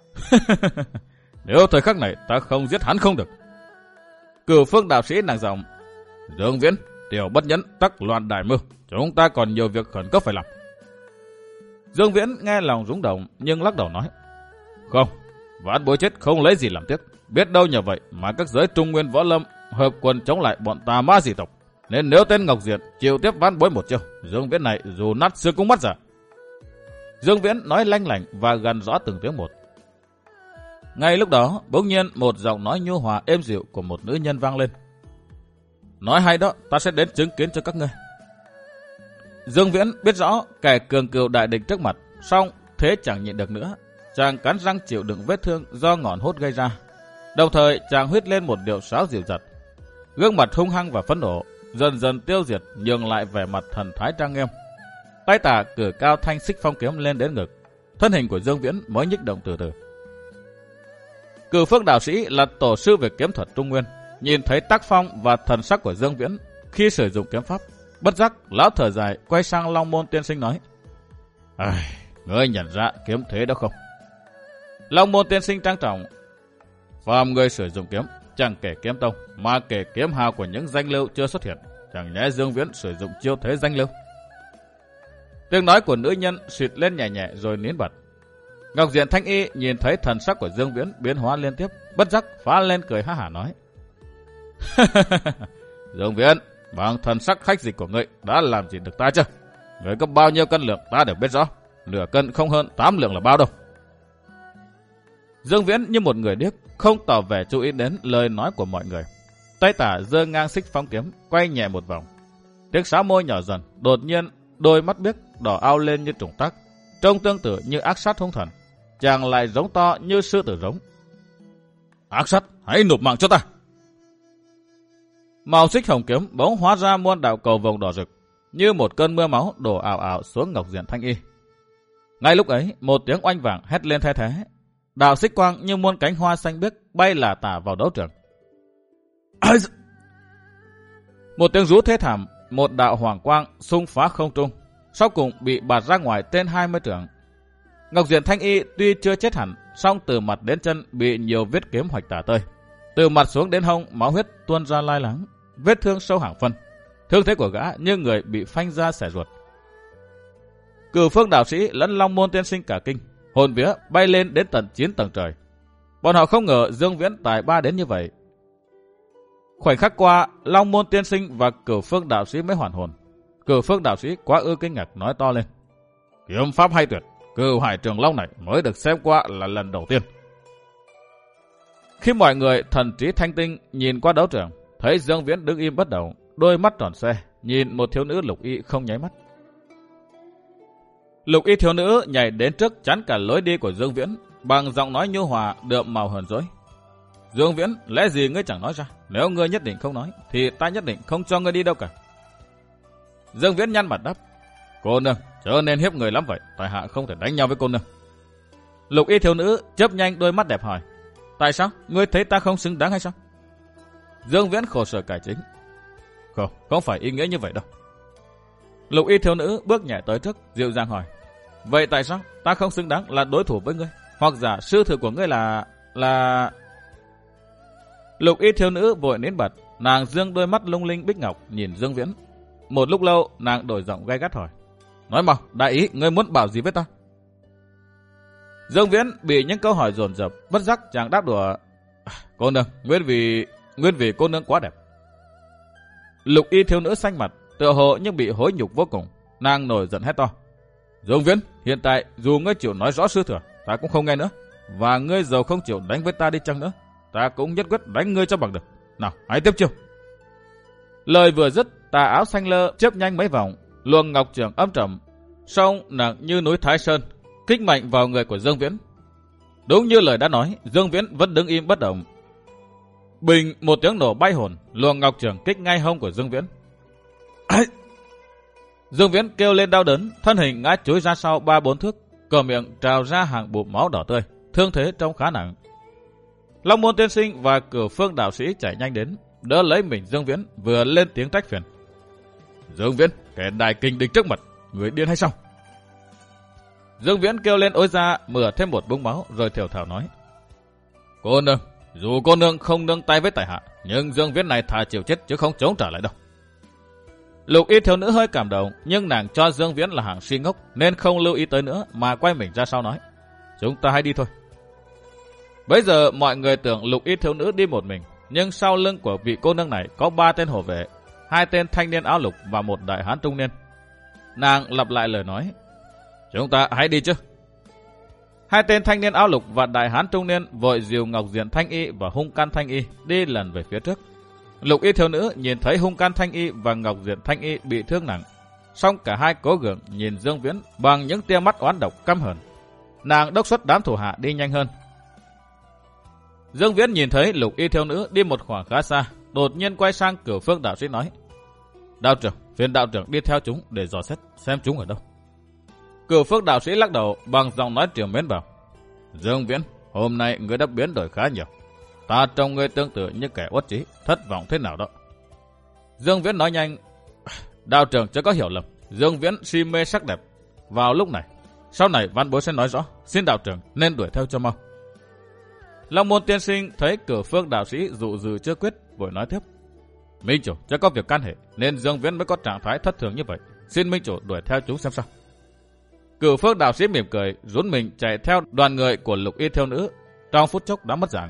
Nếu thời khắc này ta không giết hắn không được. Cửu Phương đạo sĩ nàng giọng. Dương Viễn, tiểu bất nhẫn tắc loạn đại mưu, chúng ta còn nhiều việc khẩn cấp phải làm. Dương Viễn nghe lòng rung động nhưng lắc đầu nói. Không, vãn bối chết không lấy gì làm tiếc. Biết đâu nhờ vậy mà các giới trung nguyên võ lâm hợp quân chống lại bọn tà ma dị tộc. Nên nếu tên Ngọc Diệt chịu tiếp vãn bối một chiêu, Dương Viễn này dù nát xương cũng mất giả. Dương Viễn nói lanh lảnh và gần rõ từng tiếng một. Ngay lúc đó, bỗng nhiên một giọng nói nhu hòa êm dịu của một nữ nhân vang lên. Nói hay đó, ta sẽ đến chứng kiến cho các ngươi. Dương Viễn biết rõ kẻ cường cừu đại địch trước mặt, song thế chẳng nhịn được nữa. Chàng cắn răng chịu đựng vết thương do ngọn hốt gây ra. Đồng thời chàng huýt lên một điệu sáo dịu dặt. Gương mặt hung hăng và phẫn nộ dần dần tiêu diệt, nhường lại vẻ mặt thần thái trang nghiêm. Tay tả cử cao thanh xích phong kiếm lên đến ngực. Thân hình của Dương Viễn mới nhích động từ từ. Cửu Phương đạo sĩ là tổ sư về kiếm thuật Trung Nguyên, nhìn thấy tác phong và thần sắc của Dương Viễn khi sử dụng kiếm pháp, bất giác lão thở dài quay sang Long Môn tiên sinh nói. Ai, ngươi nhận ra kiếm thế đó không? Long Môn tiên sinh trang trọng. Phàm người sử dụng kiếm, chẳng kể kiếm tông mà kể kiếm hào của những danh lưu chưa xuất hiện, chẳng nhẽ Dương Viễn sử dụng chiêu thế danh lưu. Tiếng nói của nữ nhân suýt lên nhẹ nhẹ rồi nín bật. Ngọc Diện Thanh Y nhìn thấy thần sắc của Dương Viễn biến hóa liên tiếp, bất giác phá lên cười ha hả nói. Dương Viễn, bằng thần sắc khách dịch của ngươi đã làm gì được ta chưa? Ngươi có bao nhiêu cân lượng ta đều biết rõ, nửa cân không hơn tám lượng là bao đâu. Dương Viễn như một người điếc, không tỏ vẻ chú ý đến lời nói của mọi người. Tay tả giơ ngang xích phong kiếm, quay nhẹ một vòng. Tiếng sáo môi nhỏ dần, đột nhiên đôi mắt biếc đỏ ao lên như trùng tắc, trông tương tự như ác sát hung thần. Chàng lại giống to như sư tử giống. Ác sát, hãy nộp mạng cho ta! Màu xích hồng kiếm bỗng hóa ra muôn đạo cầu vồng đỏ rực, như một cơn mưa máu đổ ảo ảo xuống Ngọc Diện Thanh Y. Ngay lúc ấy, một tiếng oanh vàng hét lên thay thế. Đạo xích quang như muôn cánh hoa xanh biếc bay lả tả vào đấu trường. Một tiếng rú thế thảm, một đạo hoàng quang xung phá không trung, sau cùng bị bạt ra ngoài trên hai mươi trượng. Ngọc Diện Thanh Y tuy chưa chết hẳn, song từ mặt đến chân bị nhiều vết kiếm hoạch tả tơi. Từ mặt xuống đến hông, máu huyết tuôn ra lai láng, vết thương sâu hàng phân. Thương thế của gã như người bị phanh ra xẻ ruột. Cửu Phương đạo sĩ lẫn Long Môn tiên sinh cả kinh, hồn vía bay lên đến tận chín tầng trời. Bọn họ không ngờ Dương Viễn tài ba đến như vậy. Khoảnh khắc qua, Long Môn tiên sinh và Cửu Phương đạo sĩ mới hoàn hồn. Cửu Phương đạo sĩ quá ư kinh ngạc nói to lên. Kiếm pháp hay tuyệt, Cửu Hải Trường Long này mới được xem qua là lần đầu tiên. Khi mọi người thần trí thanh tinh nhìn qua đấu trường, thấy Dương Viễn đứng im bất động, đôi mắt tròn xoe, nhìn một thiếu nữ lục y không nháy mắt. Lục y thiếu nữ nhảy đến trước chắn cả lối đi của Dương Viễn, bằng giọng nói nhu hòa đượm màu hờn dỗi. Dương Viễn, lẽ gì ngươi chẳng nói ra? Nếu ngươi nhất định không nói, thì ta nhất định không cho ngươi đi đâu cả. Dương Viễn nhăn mặt đáp. Cô nương, chớ nên hiếp người lắm vậy, tại hạ không thể đánh nhau với cô nương. Lục y thiếu nữ chớp nhanh đôi mắt đẹp hỏi. Tại sao? Ngươi thấy ta không xứng đáng hay sao? Dương Viễn khổ sở cải chính. Không, không phải ý nghĩa như vậy đâu. Lục y thiếu nữ bước nhẹ tới trước, dịu dàng hỏi. Vậy tại sao ta không xứng đáng là đối thủ với ngươi? Hoặc giả sư thừa của ngươi là... là... Lục y thiếu nữ vội nín bật, nàng dương đôi mắt lung linh bích ngọc nhìn Dương Viễn. Một lúc lâu, nàng đổi giọng gay gắt hỏi. Nói mau, đại ý, ngươi muốn bảo gì với ta? Dương Viễn bị những câu hỏi dồn dập, bất giác chàng đáp đùa. Cô nương, nguyên vì nguyên vì cô nương quá đẹp. Lục y thiếu nữ xanh mặt, tựa hồ nhưng bị hối nhục vô cùng. Nàng nổi giận hét to. Dương Viễn, hiện tại dù ngươi chịu nói rõ sư thừa, ta cũng không nghe nữa. Và ngươi dầu không chịu đánh với ta đi chăng nữa, ta cũng nhất quyết đánh ngươi cho bằng được. Nào, hãy tiếp chiêu. Lời vừa dứt, tà áo xanh lơ chớp nhanh mấy vòng, luồng ngọc trường âm trầm, song nặng như núi Thái Sơn, kích mạnh vào người của Dương Viễn. Đúng như lời đã nói, Dương Viễn vẫn đứng im bất động. Bình một tiếng nổ bay hồn, luồng ngọc trường kích ngay hông của Dương Viễn. Dương Viễn kêu lên đau đớn, thân hình ngã chúi ra sau ba bốn thước, cờ miệng trào ra hàng bụp máu đỏ tươi, thương thế trông khá nặng. Long Môn tiên sinh và Cửu Phương đạo sĩ chạy nhanh đến, đỡ lấy mình Dương Viễn, vừa lên tiếng trách phiền. Dương Viễn, kẻ đại kình địch trước mặt, người điên hay sao? Dương Viễn kêu lên ối ra, mửa thêm một búng máu rồi thều thào nói. Cô nương, dù cô nương không nương tay với tại hạ, nhưng Dương Viễn này thà chịu chết chứ không chống trả lại đâu. Lục y thiếu nữ hơi cảm động, nhưng nàng cho Dương Viễn là hạng si ngốc nên không lưu ý tới nữa mà quay mình ra sau nói. Chúng ta hãy đi thôi. Bây giờ mọi người tưởng lục y thiếu nữ đi một mình, nhưng sau lưng của vị cô nương này có ba tên hộ vệ, hai tên thanh niên áo lục và một đại hán trung niên. Nàng lặp lại lời nói. Chúng ta hãy đi chứ. Hai tên thanh niên áo lục và đại hán trung niên vội dìu Ngọc Diện Thanh Y và Hung Can Thanh Y đi lần về phía trước. Lục y thiếu nữ nhìn thấy Hung Can Thanh Y và Ngọc Diện Thanh Y bị thương nặng, song cả hai cố gượng nhìn Dương Viễn bằng những tia mắt oán độc căm hờn. Nàng đốc xuất đám thủ hạ đi nhanh hơn. Dương Viễn nhìn thấy lục y thiếu nữ đi một khoảng khá xa, đột nhiên quay sang Cửu Phương đạo sĩ nói. Đạo trưởng, phiền đạo trưởng đi theo chúng để dò xét xem chúng ở đâu. Cửu Phương đạo sĩ lắc đầu bằng giọng nói triều mến bảo. Dương Viễn, hôm nay ngươi đã biến đổi khá nhiều. Ta trông ngươi tương tự như kẻ uất trí, thất vọng thế nào đó. Dương Viễn nói nhanh. Đạo trưởng chưa có hiểu lầm, Dương Viễn si mê sắc đẹp vào lúc này. Sau này văn bối sẽ nói rõ, xin đạo trưởng nên đuổi theo cho mau. Long Môn tiên sinh thấy Cửu Phương đạo sĩ dụ dừ chưa quyết, vội nói tiếp. Minh chủ chưa có việc can hệ nên Dương Viễn mới có trạng thái thất thường như vậy. Xin minh chủ đuổi theo chúng xem sao. Cửu Phương đạo sĩ mỉm cười, rún mình chạy theo đoàn người của lục y thiếu nữ, trong phút chốc đã mất dạng.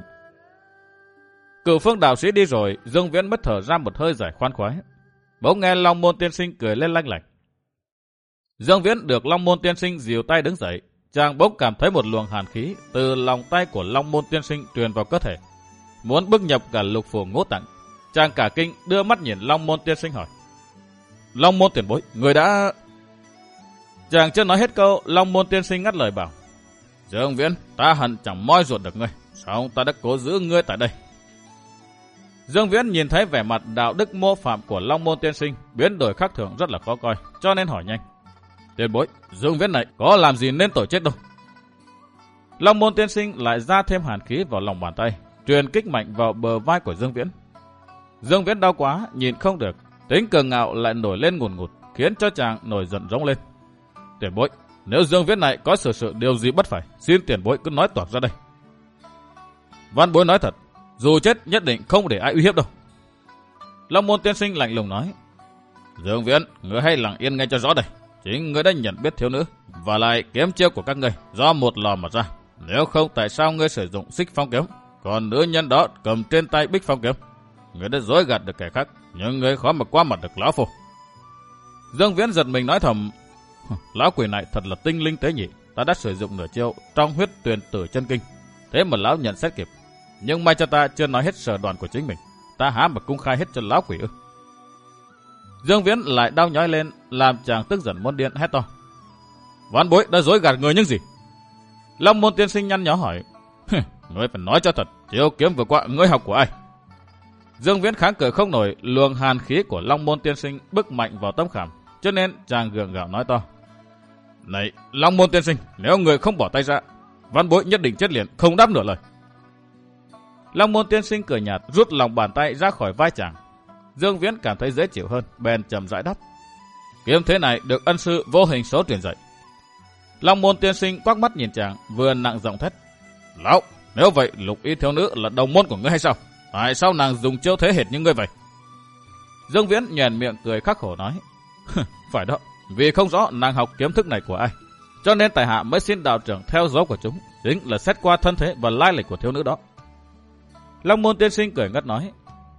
Cửu Phương đạo sĩ đi rồi, Dương Viễn mới thở ra một hơi dài khoan khoái. Bỗng nghe Long Môn tiên sinh cười lên lanh lảnh. Dương Viễn được Long Môn tiên sinh dìu tay đứng dậy, chàng bỗng cảm thấy một luồng hàn khí từ lòng tay của Long Môn tiên sinh truyền vào cơ thể, muốn bức nhập cả lục phủ ngũ tạng. Chàng cả kinh đưa mắt nhìn Long Môn tiên sinh hỏi. Long Môn tiền bối, người đã... Chàng chưa nói hết câu, Long Môn tiên sinh ngắt lời bảo. Dương Viễn, ta hận chẳng moi ruột được ngươi, song ta đã cố giữ ngươi tại đây. Dương Viễn nhìn thấy vẻ mặt đạo đức mô phạm của Long Môn tiên sinh biến đổi khác thường rất là khó coi, cho nên hỏi nhanh. Tiền bối, Dương Viễn này có làm gì nên tội chết đâu. Long Môn tiên sinh lại ra thêm hàn khí vào lòng bàn tay, truyền kích mạnh vào bờ vai của Dương Viễn. Dương Viễn đau quá, nhìn không được, tính cường ngạo lại nổi lên ngùn ngụt, khiến cho chàng nổi giận rống lên. Tiền bối, nếu Dương Viễn này có xử sự điều gì bất phải, xin tiền bối cứ nói toạc ra đây. Văn bối nói thật, dù chết nhất định không để ai uy hiếp đâu. Long Môn tiên sinh lạnh lùng nói. Dương Viễn, ngươi hãy lặng yên nghe cho rõ đây. Chính ngươi đã nhận biết thiếu nữ, và lại kiếm chiêu của các ngươi do một lò mà ra. Nếu không, tại sao ngươi sử dụng xích phong kiếm, còn nữ nhân đó cầm trên tay bích phong kiếm? Ngươi đã dối gạt được kẻ khác, nhưng ngươi khó mà qua mặt được lão phu. Dương Viễn giật mình nói thầm. Lão quỷ này thật là tinh linh tế nhị, ta đã sử dụng nửa chiêu trong huyết tuyền tử chân kinh, thế mà lão nhận xét kịp. Nhưng may cho ta chưa nói hết sở đoàn của chính mình, ta há mà cung khai hết cho lão quỷ ư? Dương Viễn lại đau nhói lên, làm chàng tức giận muốn điên hét to. Ván bối đã dối gạt người những gì? Long Môn tiên sinh nhăn nhó hỏi. Ngươi phải nói cho thật, chiêu kiếm vừa qua ngươi học của ai? Dương Viễn kháng cự không nổi luồng hàn khí của Long Môn tiên sinh bức mạnh vào tâm khảm, cho nên chàng gượng gạo nói to. Này, Long Môn tiên sinh, nếu người không bỏ tay ra, ván bối nhất định chết liền, không đáp nửa lời. Long Môn tiên sinh cười nhạt, rút lòng bàn tay ra khỏi vai chàng. Dương Viễn cảm thấy dễ chịu hơn, bèn chậm rãi đáp. Kiếm thế này được ân sư vô hình số truyền dạy. Long Môn tiên sinh quắc mắt nhìn chàng, vừa nặng giọng thét. Lão, nếu vậy lục y thiếu nữ là đồng môn của ngươi hay sao? Tại sao nàng dùng chiêu thế hệt như ngươi vậy? Dương Viễn nhoẻn miệng cười khắc khổ nói. Phải đó, vì không rõ nàng học kiếm thức này của ai, cho nên tại hạ mới xin đạo trưởng theo dấu của chúng, chính là xét qua thân thế và lai lịch của thiếu nữ đó. Long Môn tiên sinh cười ngất nói.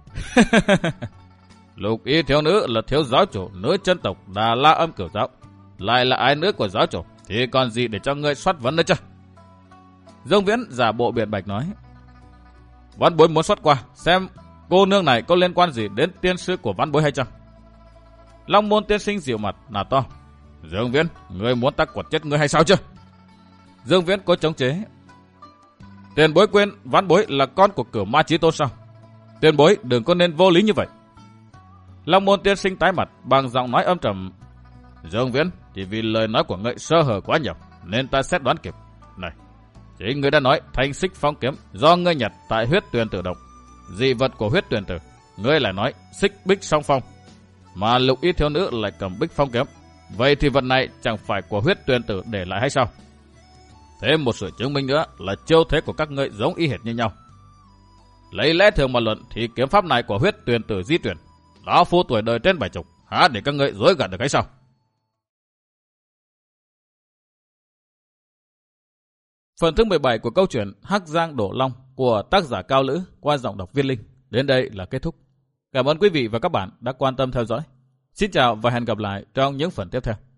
Lục y thiếu nữ là thiếu giáo chủ nữ chân tộc Đà La Âm Cửu giáo, lại là ái nữ của giáo chủ, thì còn gì để cho ngươi soát vấn nữa chứ? Dương Viễn giả bộ biện bạch nói. Văn bối muốn soát qua xem cô nương này có liên quan gì đến tiên sư của văn bối hay chăng? Long Môn tiên sinh dịu mặt nà to. Dương Viễn, ngươi muốn ta quật chết ngươi hay sao chứ? Dương Viễn có chống chế. Tiền bối quên văn bối là con của Cửu Ma Chí Tôn sao? Tiền bối đừng có nên vô lý như vậy. Long Môn tiên sinh tái mặt bằng giọng nói âm trầm. Dương Viễn, chỉ vì lời nói của ngươi sơ hở quá nhiều nên ta xét đoán kịp. Này, chính ngươi đã nói thanh xích phong kiếm do ngươi nhặt tại huyết tuyền tử động, dị vật của huyết tuyền tử. Ngươi lại nói xích bích song phong, mà lục y thiếu nữ lại cầm bích phong kiếm. Vậy thì vật này chẳng phải của huyết tuyền tử để lại hay sao? Thêm một sự chứng minh nữa là chiêu thế của các ngươi giống y hệt như nhau. Lấy lẽ thường mà luận thì kiếm pháp này của huyết tuyền tử di chuyển. Lão phu tuổi đời trên bảy chục, há để các ngươi dối gạt được hay sao? Phần thứ mười bảy của câu chuyện Hắc Giang Đổ Long của tác giả Cao Lữ qua giọng đọc Viên Linh đến đây là kết thúc. Cảm ơn quý vị và các bạn đã quan tâm theo dõi. Xin chào và hẹn gặp lại trong những phần tiếp theo.